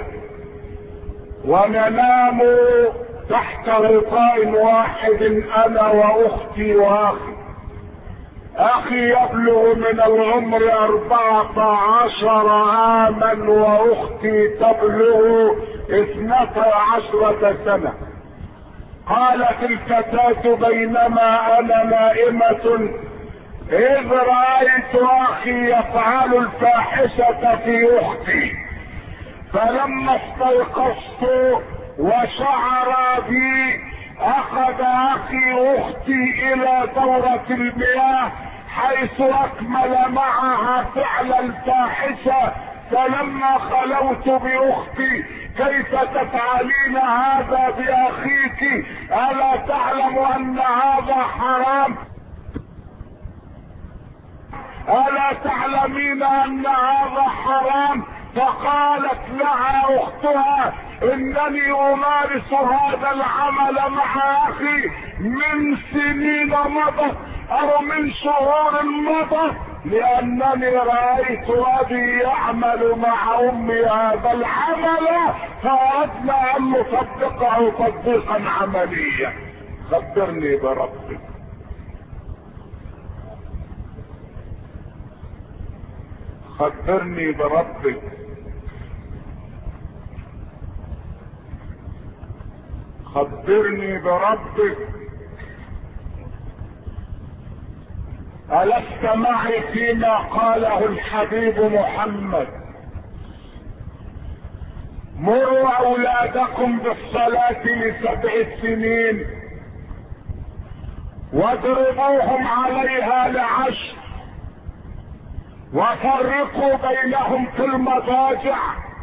وننام تحت غطاء واحد انا واختي واخي. اخي يبلغ من العمر اربعة عشر عاما واختي تبلغ اثنتا عشرة سنة. قالت الفتاة: بينما انا نائمة اذ رأيت اخي يفعل الفاحشة في اختي، فلما استيقظت وشعر بي اخذ اخي اختي الى دورة المياه حيث اكمل معها فعل الفاحشة. فلما خلوت باختي: كيف تفعلين هذا باخيك؟ الا تعلم ان هذا حرام؟ الا تعلمين ان هذا حرام؟ فقالت لها اختها: انني امارس هذا العمل مع اخي من سنين مضت او من شهور مضت، لانني رايت ابي يعمل مع امي هذا العمل، فاردنا ان نطبقه تطبيقا عمليا. خبرني بربك، خبرني بربك. خبرني بربك. ألست معي فيما قاله الحبيب محمد: مروا أولادكم بالصلاة لسبع سنين واضربوهم عليها لعشر وفرقوا بينهم في المضاجع.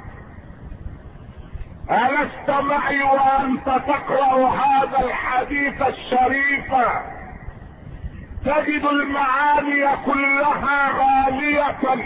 ألست معي وأنت تقرأ هذا الحديث الشريف تجد المعاني كلها غالية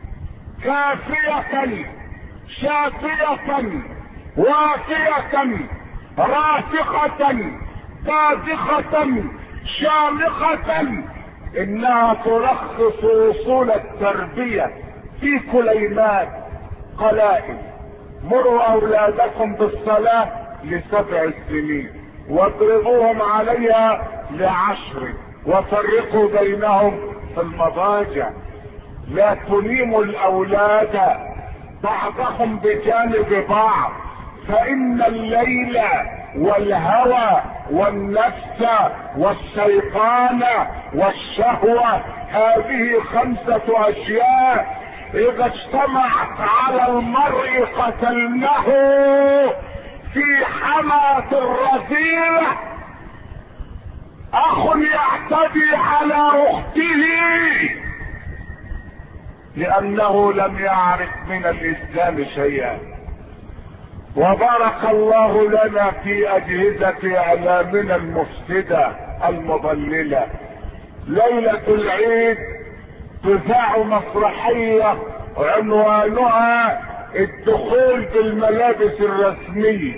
كافية شافية وافية راسخة بازخة شامخة، انها تلخص وصول التربية في كلمات قلائل: مروا اولادكم بالصلاة لسبع سنين واضربوهم عليها لعشر وفرقوا بينهم في المضاجع. لا تنيموا الاولاد بعضهم بجانب بعض، فان الليل والهوى والنفس والشيطان والشهوة هذه خمسة اشياء اذا اجتمعت على المرء قتلنه في حماة الرذيلة. اخ يعتدي على اخته لانه لم يعرف من الاسلام شيئا. وبارك الله لنا في اجهزة اعلامنا المفسدة المضللة. ليلة العيد تذاع مسرحية عنوانها الدخول بالملابس الرسمية.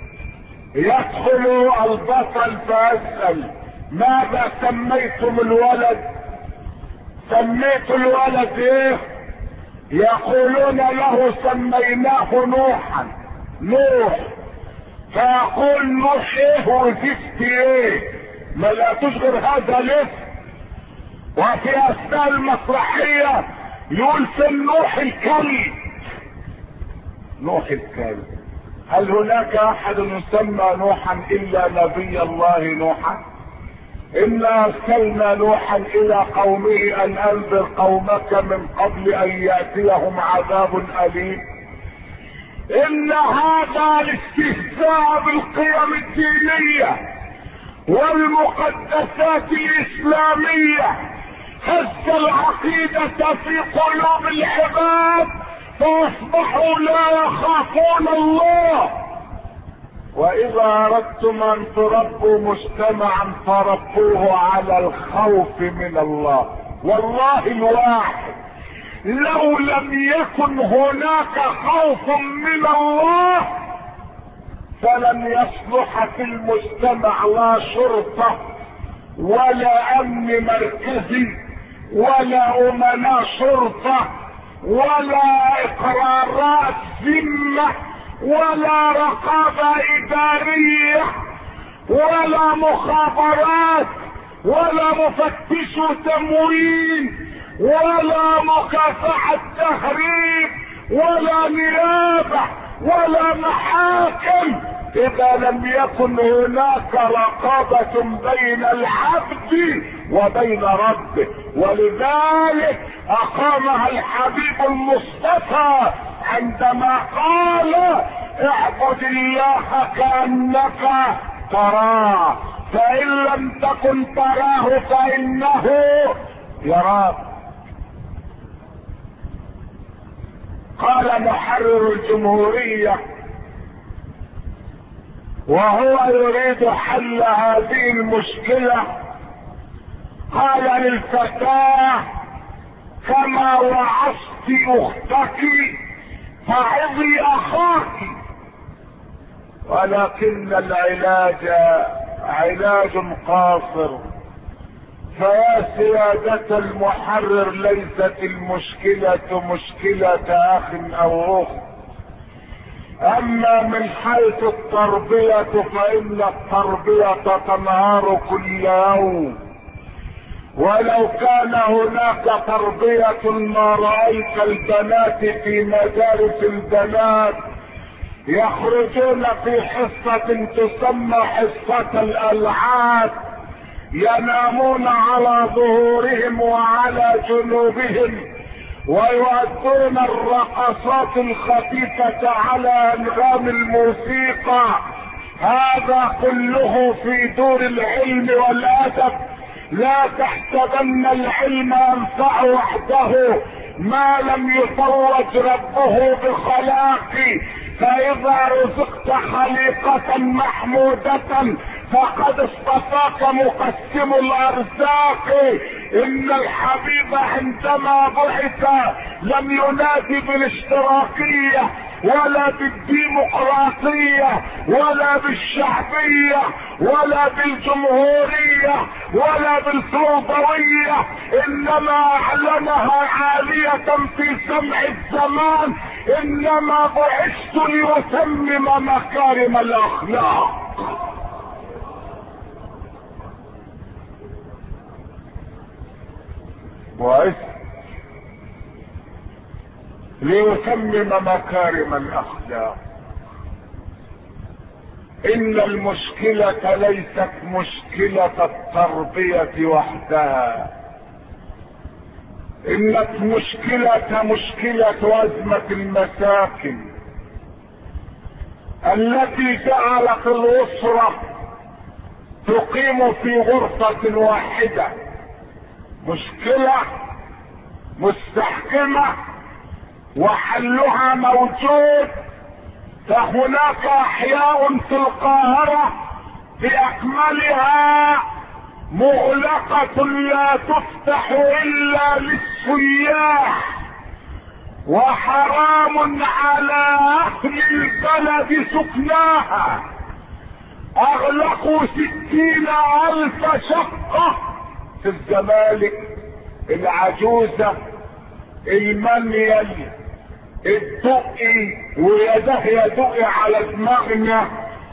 يدخل البطل فاسأل: ماذا سميتم الولد؟ سميت الولد ايه؟ يقولون له سميناه نوحا. نوح. فيقول: نوح ايه وزفت ايه؟ ما لا تشغل هذا ليه؟ وفي اثناء المسرحية يقول: في نوح الكلب. نوح الكلب. هل هناك احد يسمى نوحا الا نبي الله نوحا؟ إنا أرسلنا نوحا إلى قومه أن أنذر قومك من قبل أن يأتيهم عذاب أليم. إن هذا الاستهزاء بالقيم الدينية والمقدسات الإسلامية هز العقيدة في قلوب العباد فأصبحوا لا يخافون الله. واذا اردتم ان تربوا مجتمعا فربوه على الخوف من الله. والله الواحد لو لم يكن هناك خوف من الله فلن يصلح في المجتمع لا شرطة ولا امن مركزي ولا امناء شرطة ولا اقرارات ذمة ولا رقابة ادارية ولا مخابرات ولا مفتش تموين ولا مكافحة تهريب ولا نيابة ولا محاكم اذا لم يكن هناك رقابة بين العبد وبين ربه. ولذلك اقامها الحبيب المصطفى عندما قال اعبد الله كأنك تراه، فإن لم تكن تراه فإنه يراك. قال محرر الجمهورية وهو يريد حل هذه المشكلة، قال للفتاة كما وعظت اختك فعظي اخاك، ولكن العلاج علاج قاصر. فيا سيادة المحرر ليست المشكلة مشكلة اخ او اخت، اما من حيث التربية فان التربية تنهار كل يوم، ولو كان هناك تربية ما رأيت البنات في مدارس البنات يخرجون في حصة تسمى حصة الألعاب، ينامون على ظهورهم وعلى جنوبهم ويؤدون الرقصات الخفيفة على أنغام الموسيقى. هذا كله في دور العلم والأدب. لا تحسبن العلم ينفع وحده ما لم يفوج ربه بخلاق، فإذا رزقت خليقة محمودة فقد اصطفاك مقسم الارزاق. ان الحبيب عندما بعث لم ينادي بالاشتراكية ولا بالديمقراطية ولا بالشعبية ولا بالجمهورية ولا بالفوضوية، انما اعلنها عالية في سمع الزمان: انما بعثت لاتمم مكارم الاخلاق. بعثت ليتمم مكارم الاخلاق. ان المشكلة ليست مشكلة التربية وحدها، ان المشكلة مشكلة ازمة المساكن التي جعلت الاسرة تقيم في غرفة واحدة. مشكلة مستحكمة وحلها موجود. فهناك احياء في القاهرة باكملها مغلقة لا تفتح الا للسياح، وحرام على اهل البلد سكناها. اغلقوا ستين الف شقة في الزمالك، العجوزة، المنيل، الدقي، ويده يدقي على دماغنا،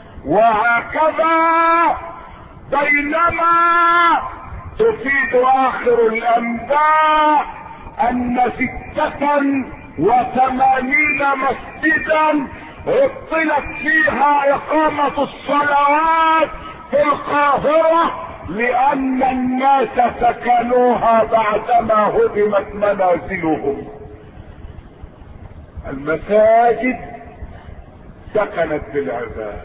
وهكذا. بينما تفيد اخر الانباء ان ستة وثمانين مسجدا عطلت فيها اقامة الصلوات في القاهرة لان الناس سكنوها بعدما هدمت منازلهم. المساجد سكنت بالعباد،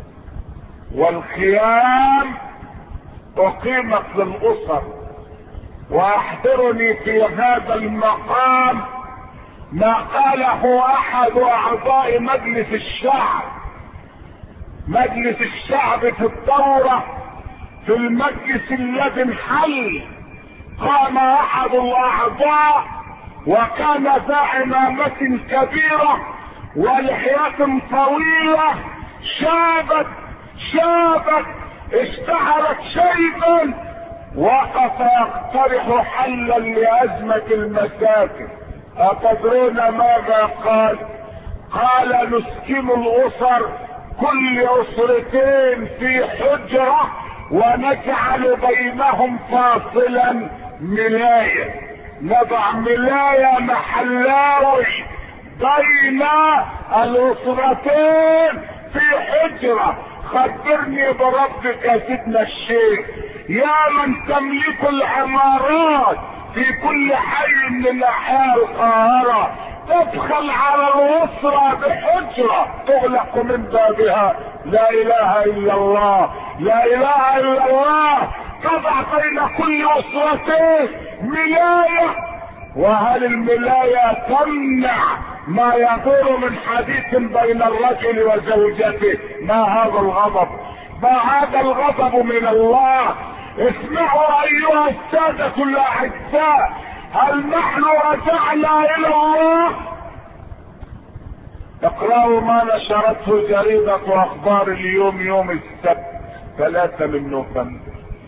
والخيام اقيمت للاسر. واحضرني في هذا المقام ما قاله احد اعضاء مجلس الشعب. مجلس الشعب في الدورة في المجلس الذي انحل قام احد الاعضاء وكان ذا عمامة كبيرة ولحية طويلة شابت شابت اشتهرت شيبا، وقف يقترح حلا لازمة المساكن. أتدرون ماذا قال؟ قال: نسكن الاسر كل اسرتين في حجرة ونجعل بينهم فاصلا ملاية، نضع ملاية محلاوي بين الاسرتين في حجرة. خبرني بربك يا سيدنا الشيخ، يا من تملك العمارات في كل حي من احياء القاهرة تدخل على الاسرة بحجرة تغلق من بابها لا اله الا الله لا اله الا الله، تضع بين كل اسرتين ملاية. وهل الملاية تمنع ما يدور من حديث بين الرجل وزوجته؟ ما هذا الغضب؟ ما هذا الغضب من الله؟ اسمعوا ايها السادة الاعزاء، هل نحن رجعنا الى الله؟ اقرأوا ما نشرته جريدة اخبار اليوم يوم السبت ثلاثة من نوفمبر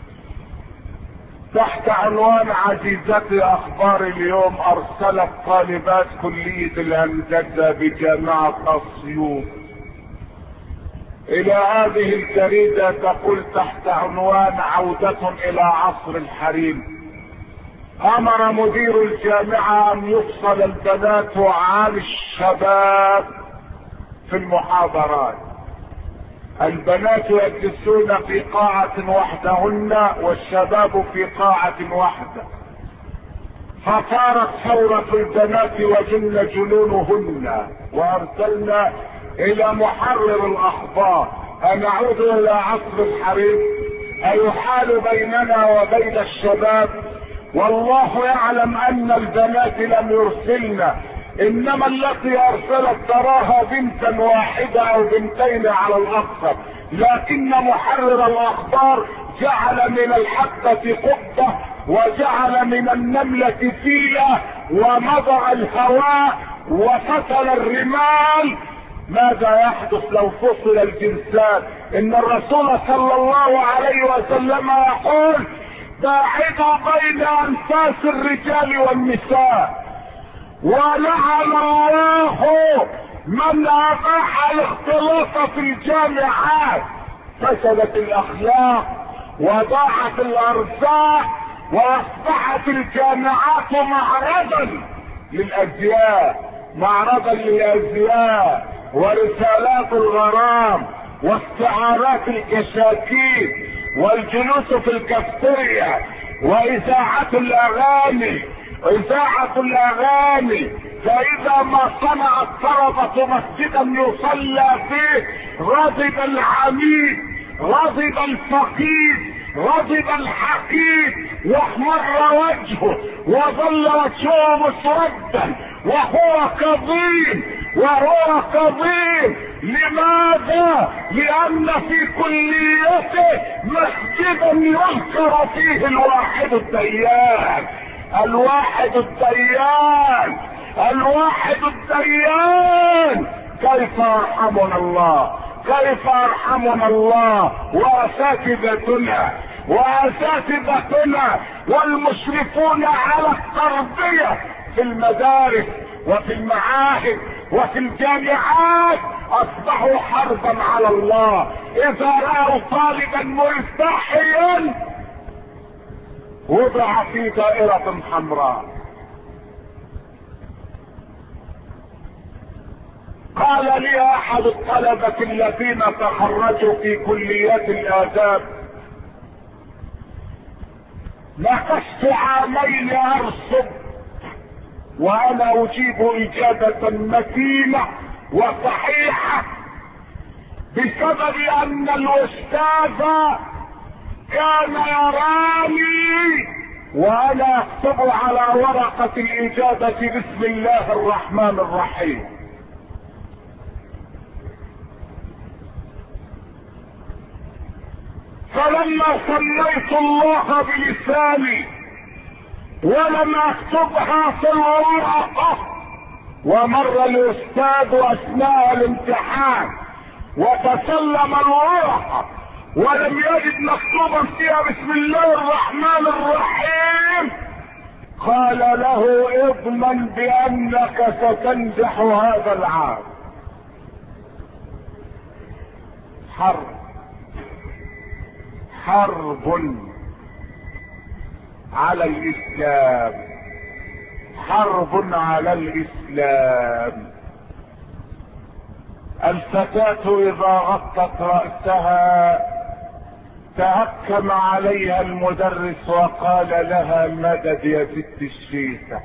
تحت عنوان عزيزتي اخبار اليوم: ارسلت طالبات كلية الهندسة بجامعة اسيوط الى هذه الجريدة تقول تحت عنوان عودة الى عصر الحريم. امر مدير الجامعة ان يفصل البنات عن الشباب في المحاضرات. البنات يجلسون في قاعة وحدهن والشباب في قاعة واحدة، فصارت ثورة البنات وجن جنونهن، وارسلنا الى محرر الاخبار ان نعود الى عصر الحريم، ايحال بيننا وبين الشباب. والله يعلم ان البنات لم يرسلن، انما التي ارسلت تراها بنتا واحدة او بنتين على الاكثر، لكن محرر الاخبار جعل من الحبة قبة وجعل من النملة فيلة ومضغ الهواء وفتل الرمال. ماذا يحدث لو فصل الجنسان؟ ان الرسول صلى الله عليه وسلم يقول: باعد بين انفاس الرجال والنساء. ولعن الله من اباح الاختلاط في الجامعات، فسدت الاخلاق وضاعت الارزاق واصبحت الجامعات معرضا للازياء معرضا للازياء ورسالات الغرام واستعارات الكشاكيل والجلوس في الكافتيريا واذاعة الاغاني اذاعة الاغاني. فاذا ما صنع الطلبة مسجدا يصلى فيه غضب العميد، غضب الفقيد، غضب الحقيد، واحمر وجهه وظل وجهه مسودا وهو كظيم وهو كظيم. لماذا؟ لان في كليته مسجدا يذكر فيه الواحد الديان الواحد الديان الواحد الديان. كيف يرحمنا الله؟ كيف يرحمنا الله؟ واساتذتنا واساتذتنا والمشرفون على التربية في المدارس وفي المعاهد وفي الجامعات اصبحوا حربا على الله. اذا رأوا طالبا ملتحيا وضع في دائرة حمراء. قال لي احد الطلبة الذين تخرجوا في كليات الاداب: نقصت عامين ارصد وانا اجيب اجابة متينة وصحيحة بسبب ان الاستاذ كان يراني وانا اكتب على ورقة الاجابة بسم الله الرحمن الرحيم. فلما سميت الله بلساني ولم اكتبها في الورقة، ومر الاستاذ اثناء الامتحان وتسلم الورقة ولم يجد مكتوبا فيها بسم الله الرحمن الرحيم، قال له: اضمن بانك ستنجح هذا العام. حرب حرب على الاسلام، حرب على الاسلام. الفتاة اذا غطت رأسها تهكم عليها المدرس وقال لها مدد يا ست الشيخة.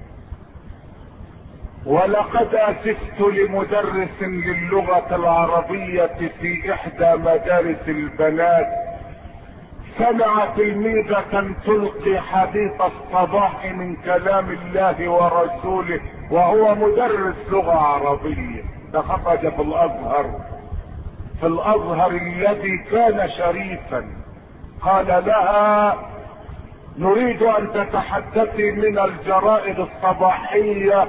ولقد اسفت لمدرس للغة العربية في احدى مدارس البنات، سمع تلميذة تلقي حديث الصباح من كلام الله ورسوله وهو مدرس لغة عربية. ده خرج في الازهر، في الازهر الذي كان شريفا. قال لها نريد ان تتحدثي من الجرائد الصباحية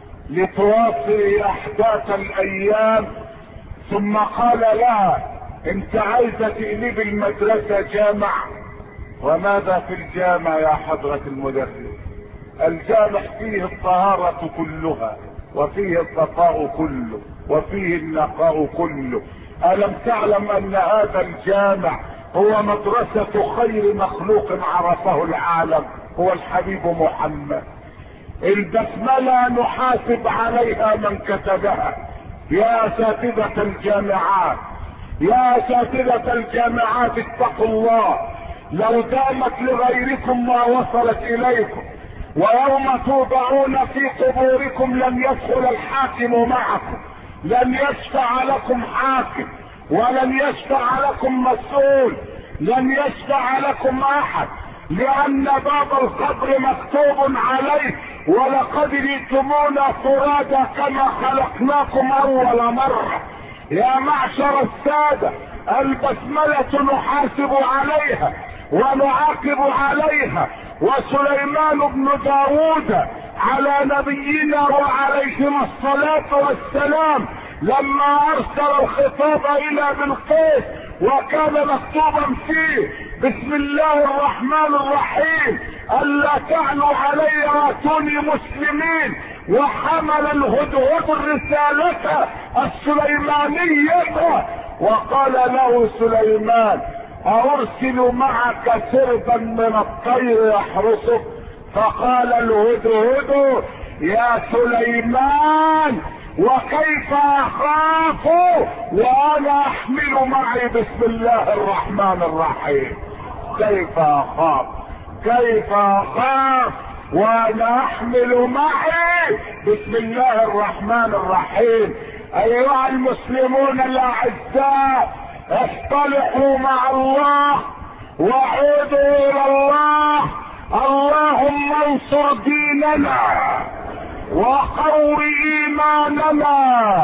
لتواصلي احداث الايام. ثم قال لها انت عايزة تقلبي المدرسة جامع؟ وماذا في الجامع يا حضرة المدرس؟ الجامع فيه الطهارة كلها، وفيه الصفاء كله، وفيه النقاء كله. ألم تعلم أن هذا الجامع هو مدرسة خير مخلوق عرفه العالم، هو الحبيب محمد. البسملة نحاسب عليها من كتبها. يا أساتذة الجامعات، يا أساتذة الجامعات اتقوا الله، لو دامت لغيركم ما وصلت إليكم، ويوم توضعون في قبوركم لن يدخل الحاكم معكم، لن يشفع لكم حاكم، ولن يشفع لكم مسؤول، لن يشفع لكم أحد، لأن باب القبر مكتوب عليه ولقد جئتمونا فرادا كما خلقناكم أول مرة. يا معشر السادة، البسملة نحاسب عليها ونعاقب عليها. وسليمان بن داود على نبينا وعليهما الصلاة والسلام لما ارسل الخطاب الى بلقيس وكان مكتوبا فيه بسم الله الرحمن الرحيم الا تعلوا علي واتوني مسلمين، وحمل الهدهد الرسالة السليمانية وقال له سليمان أرسل معك سربا من الطير يحرسك؟ فقال الهدهد يا سليمان وكيف اخاف وانا احمل معي بسم الله الرحمن الرحيم؟ كيف اخاف كيف اخاف وانا احمل معي بسم الله الرحمن الرحيم. ايها المسلمون الاعزاء، اصطلحوا مع الله وعودوا الى الله. اللهم انصر ديننا وقو ايماننا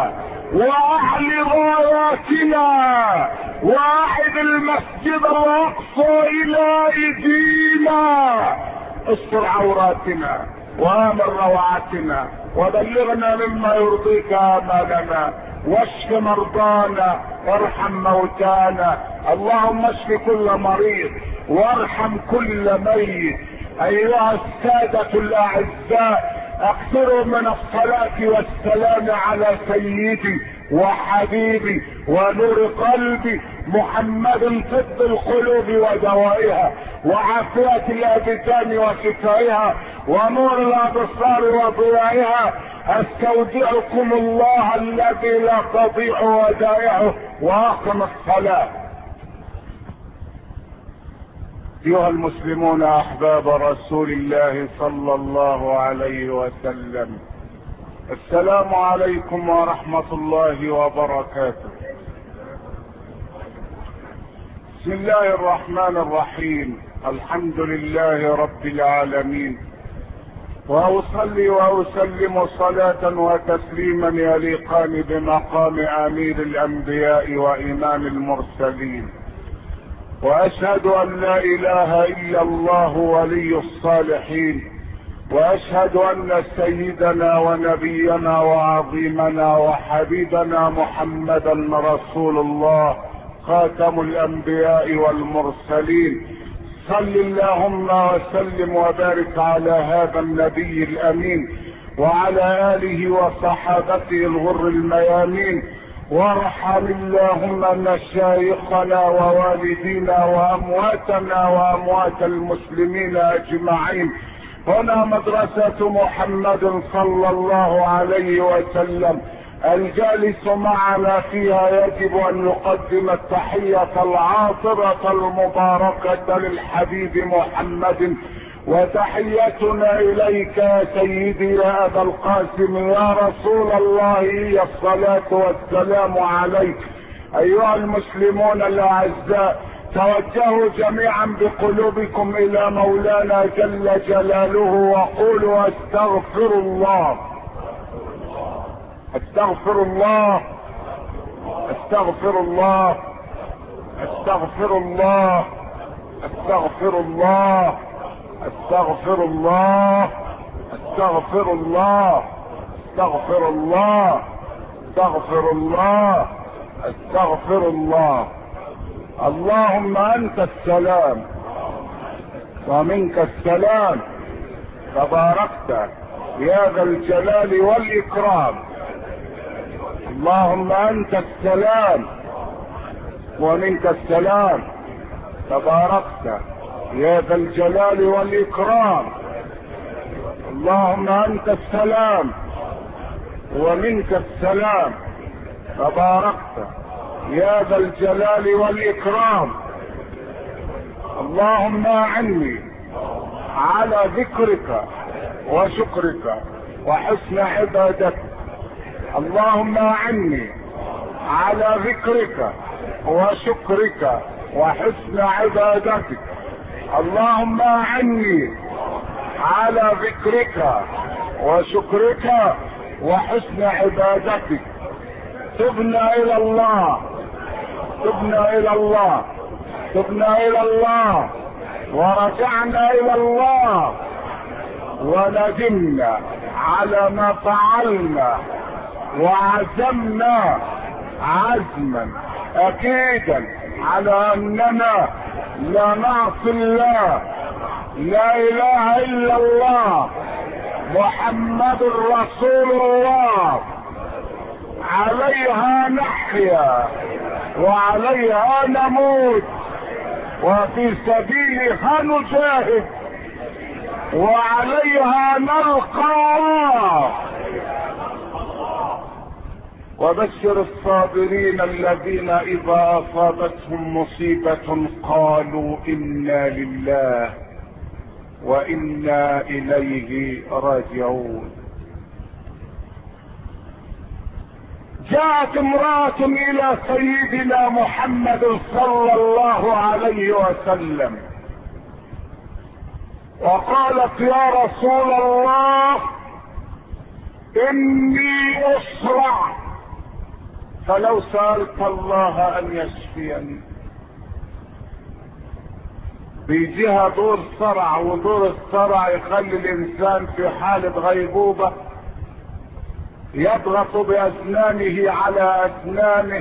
واعل غاياتنا واعد المسجد الاقصى الى ايدينا. استر عوراتنا وامن روعتنا وبلغنا مما يرضيك امالنا، واشف مرضانا وارحم موتانا. اللهم اشف كل مريض وارحم كل ميت. ايها السادة الاعزاء، اكثروا من الصلاة والسلام على سيدي وحبيبي ونور قلبي محمد، طب القلوب ودوائها وعافية الابدان وشفائها ونور الابصار وضيائها. استودعكم الله الذي لا تضيع ودائعه واقم الصلاة. ايها المسلمون احباب رسول الله صلى الله عليه وسلم، السلام عليكم ورحمة الله وبركاته. بسم الله الرحمن الرحيم، الحمد لله رب العالمين، واصلي واسلم صلاة وتسليما يليقان بمقام امير الانبياء وامام المرسلين، واشهد ان لا اله الا الله ولي الصالحين، واشهد ان سيدنا ونبينا وعظيمنا وحبيبنا محمدا رسول الله خاتم الانبياء والمرسلين. صل اللهم وسلم وبارك على هذا النبي الامين وعلى اله وصحابته الغر الميامين، وارحم اللهم مشايخنا ووالدينا وامواتنا واموات المسلمين اجمعين. هنا مدرسة محمد صلى الله عليه وسلم، الجالس معنا فيها يجب ان يقدم التحية العاطرة المباركة للحبيب محمد. وتحيتنا اليك يا سيدي يا ابا القاسم يا رسول الله هي الصلاة والسلام عليك. ايها المسلمون الاعزاء، توجهوا جميعا بقلوبكم الى مولانا جل جلاله وقولوا استغفر الله استغفر الله استغفر الله استغفر الله استغفر الله استغفر الله استغفر الله استغفر الله استغفر الله استغفر الله. اللهم انت السلام ومنك السلام، تباركت يا ذا الجلال والاكرام. اللهم انت السلام ومنك السلام، تباركت يا ذا الجلال والاكرام. اللهم انت السلام ومنك السلام، تباركت يا ذا الجلال والاكرام. اللهم اعني على ذكرك وشكرك وحسن عبادتك. اللهم اعني على ذكرك وشكرك وحسن عبادتك. اللهم اعني على ذكرك وشكرك وحسن عبادتك. تبنا الى الله تبنا الى الله تبنا الى الله ورجعنا الى الله وندمنا على ما فعلنا وعزمنا عزما اكيدا على اننا لا نعصي الله. لا اله الا الله محمد رسول الله، عليها نحيا وعليها نموت وفي سبيلها نجاهد وعليها نلقى الله. وبشر الصابرين الذين اذا اصابتهم مصيبة قالوا انا لله وانا اليه راجعون. جاءت امرأة الى سيدنا محمد صلى الله عليه وسلم وقالت يا رسول الله اني اسرع، فلو سألت الله ان يشفيني. بيجيها دور صرع، ودور الصرع يخلي الانسان في حالة غيبوبة يضغط باسنانه على اسنانه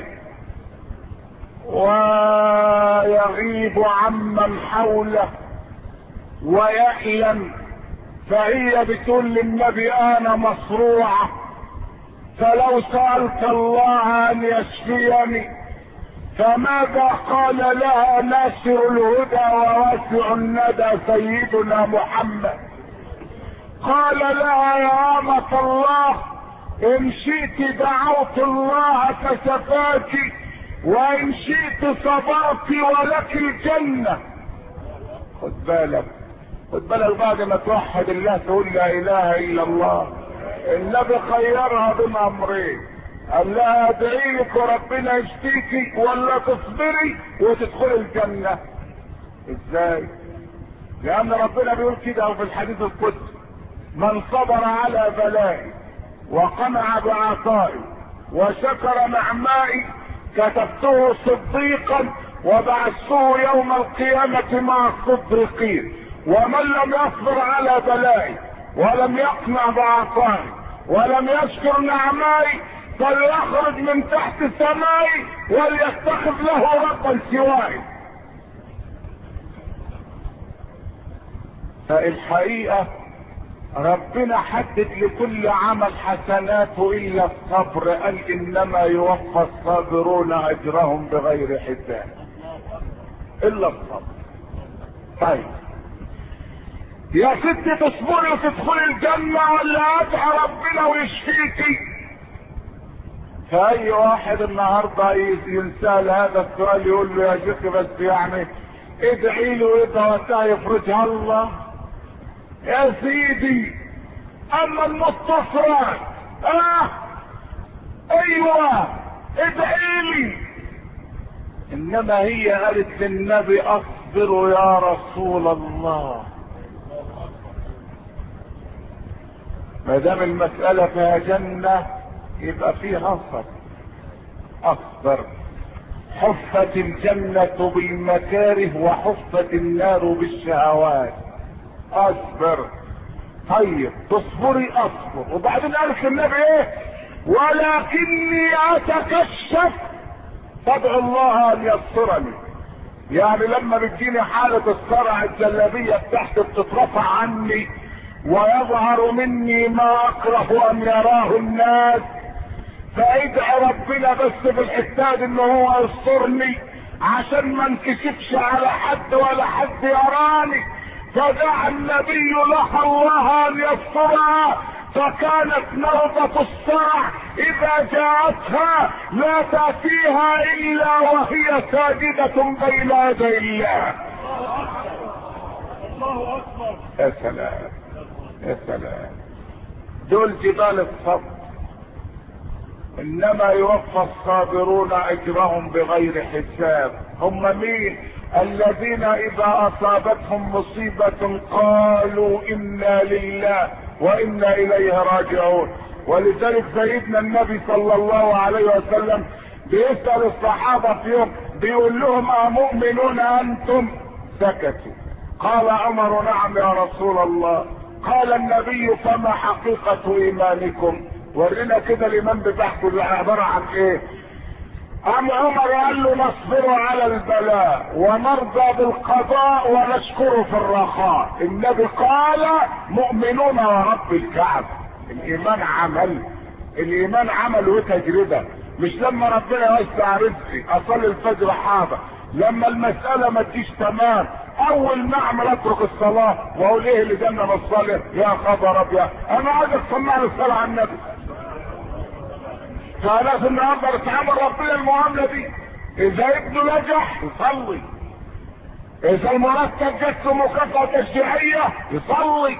ويغيب عمن حوله ويألم. فهي بتقول للنبي انا مصروعة، فلو سألت الله ان يشفيني. فماذا قال لها ناصر الهدى وواسع الندى سيدنا محمد؟ قال لها يا أمة الله ان شئت دعوت الله فشفاك وان شئت صبرت ولك الجنة. خد بالك خد بالك بعد ما توحد الله تقول لا اله الا الله. النبي خيرها بين امرين، قال لها ادعي لك وربنا يشفيكي ولا تصبري وتدخلي الجنة. ازاي؟ لان ربنا بيقول كده في الحديث القدسي من صبر على بلائي وقنع بعطائي وشكر نعمائي كتبته صديقا وبعثته يوم القيامة مع الصديقين. ومن لم يصبر على بلائي ولم يقنع بعطائي ولم يشكر نعمائي فليخرج من تحت سمائي وليتخذ له ربا سواي. فالحقيقة ربنا حدد لكل عمل حسناته الا الصبر، قال انما يوفى الصابرون اجرهم بغير حساب الا الصبر. طيب يا ستي تصبري وتدخلي الجنة ولا ادعى ربنا ويشفيكي؟ فاي واحد النهارده ينسال هذا السؤال يقول له يا شيخ بس يعني ادعي له اذا وقتها يفرجها الله. يا سيدي اما المتصلات اه ايوه ادعي لي، انما هي قالت للنبي اصبر يا رسول الله. ما دام المسألة فيها جنة يبقى فيها صبر. اصبر. حفت الجنة بالمكاره وحفت النار بالشهوات. اصبر. طيب تصبري اصبر. وبعدين قالت النبي ايه؟ ولكني اتكشف فادعو الله ان يسترني. يعني لما بتجيني حالة الصرع الجلابية بتاعتي بتترفع عني ويظهر مني ما اكره ان يراه الناس، فادعي ربنا بس بالحساد ان هو يسترني عشان ما انكشفش على حد ولا حد يراني. فدعا النبي لها الله ان يسترها، فكانت نوبة الصرع اذا جاءتها لا تأتيها الا وهي ساجدة بين يدي الله. الله اكبر. يا سلام يا سلام. دول جبال الصبر. انما يوفى الصابرون اجرهم بغير حساب. هم مين؟ الذين اذا اصابتهم مصيبة قالوا انا لله وانا اليه راجعون. ولذلك سيدنا النبي صلى الله عليه وسلم بيسأل الصحابة في يوم بيقول لهم امؤمنون انتم؟ سكتوا. قال عمر نعم يا رسول الله. قال النبي فما حقيقة ايمانكم؟ ورينا كده الايمان بتاعكم عبارة عن ايه؟ ام عمر قال له نصبر على البلاء ونرضى بالقضاء ونشكر في الرخاء. النبي قال مؤمنون ورب الكعبة. الايمان عمل. الايمان عمل وتجربة. مش لما ربنا يوسع رزقي اصلي الفجر حاضر، لما المسألة ما تجيش تمام اول ما اعمل اترك الصلاة واقول ايه اللي جنة بالصلاة يا خبر ابيض انا عايز اسمع الصلاة على النبي. فلازم النهارده نتعامل ربنا المعاملة دي. اذا ابنه نجح يصلي، اذا المرتب جت له مكافأة تشجيعية يصلي،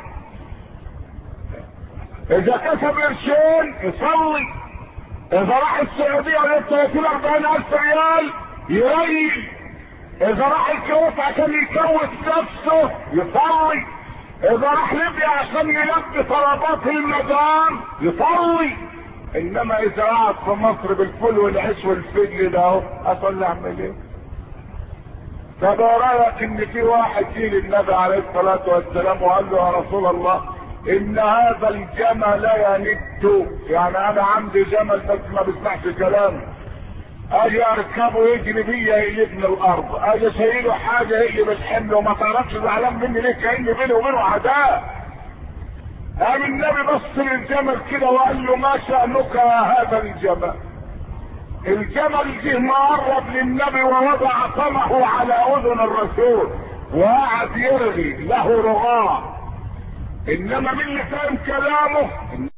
اذا كسب قرشين يصلي، اذا راح السعودية وجاب ثلاثين اربعين الف ريال يريح، اذا راح الكويت عشان يكوت نفسه يصلي، اذا راح ليبيا عشان يلبي طلبات المدام يصلي. انما اذا قعد في مصر بالفول والعيش والفجل ده اهو اصلي اعمل ايه؟ طب رايك ان في واحد جه للنبي عليه الصلاه والسلام وقال له يا رسول الله ان هذا الجمل يند، يعني انا عندي جمل بس ما بيسمعش كلامي، اجي اركبه يجري بيا يقلبني الارض، اجي شايله حاجه يقلب الحمل وما تعرفش زعلان مني ليه كاني بيني وبينه عداء. قام النبي بص للجمل كده وقال له ما شأنك يا هذا الجمل؟ الجمل جه مقرب للنبي ووضع فمه على اذن الرسول وقعد يرغي له رغاء. انما مين اللي فاهم كلامه؟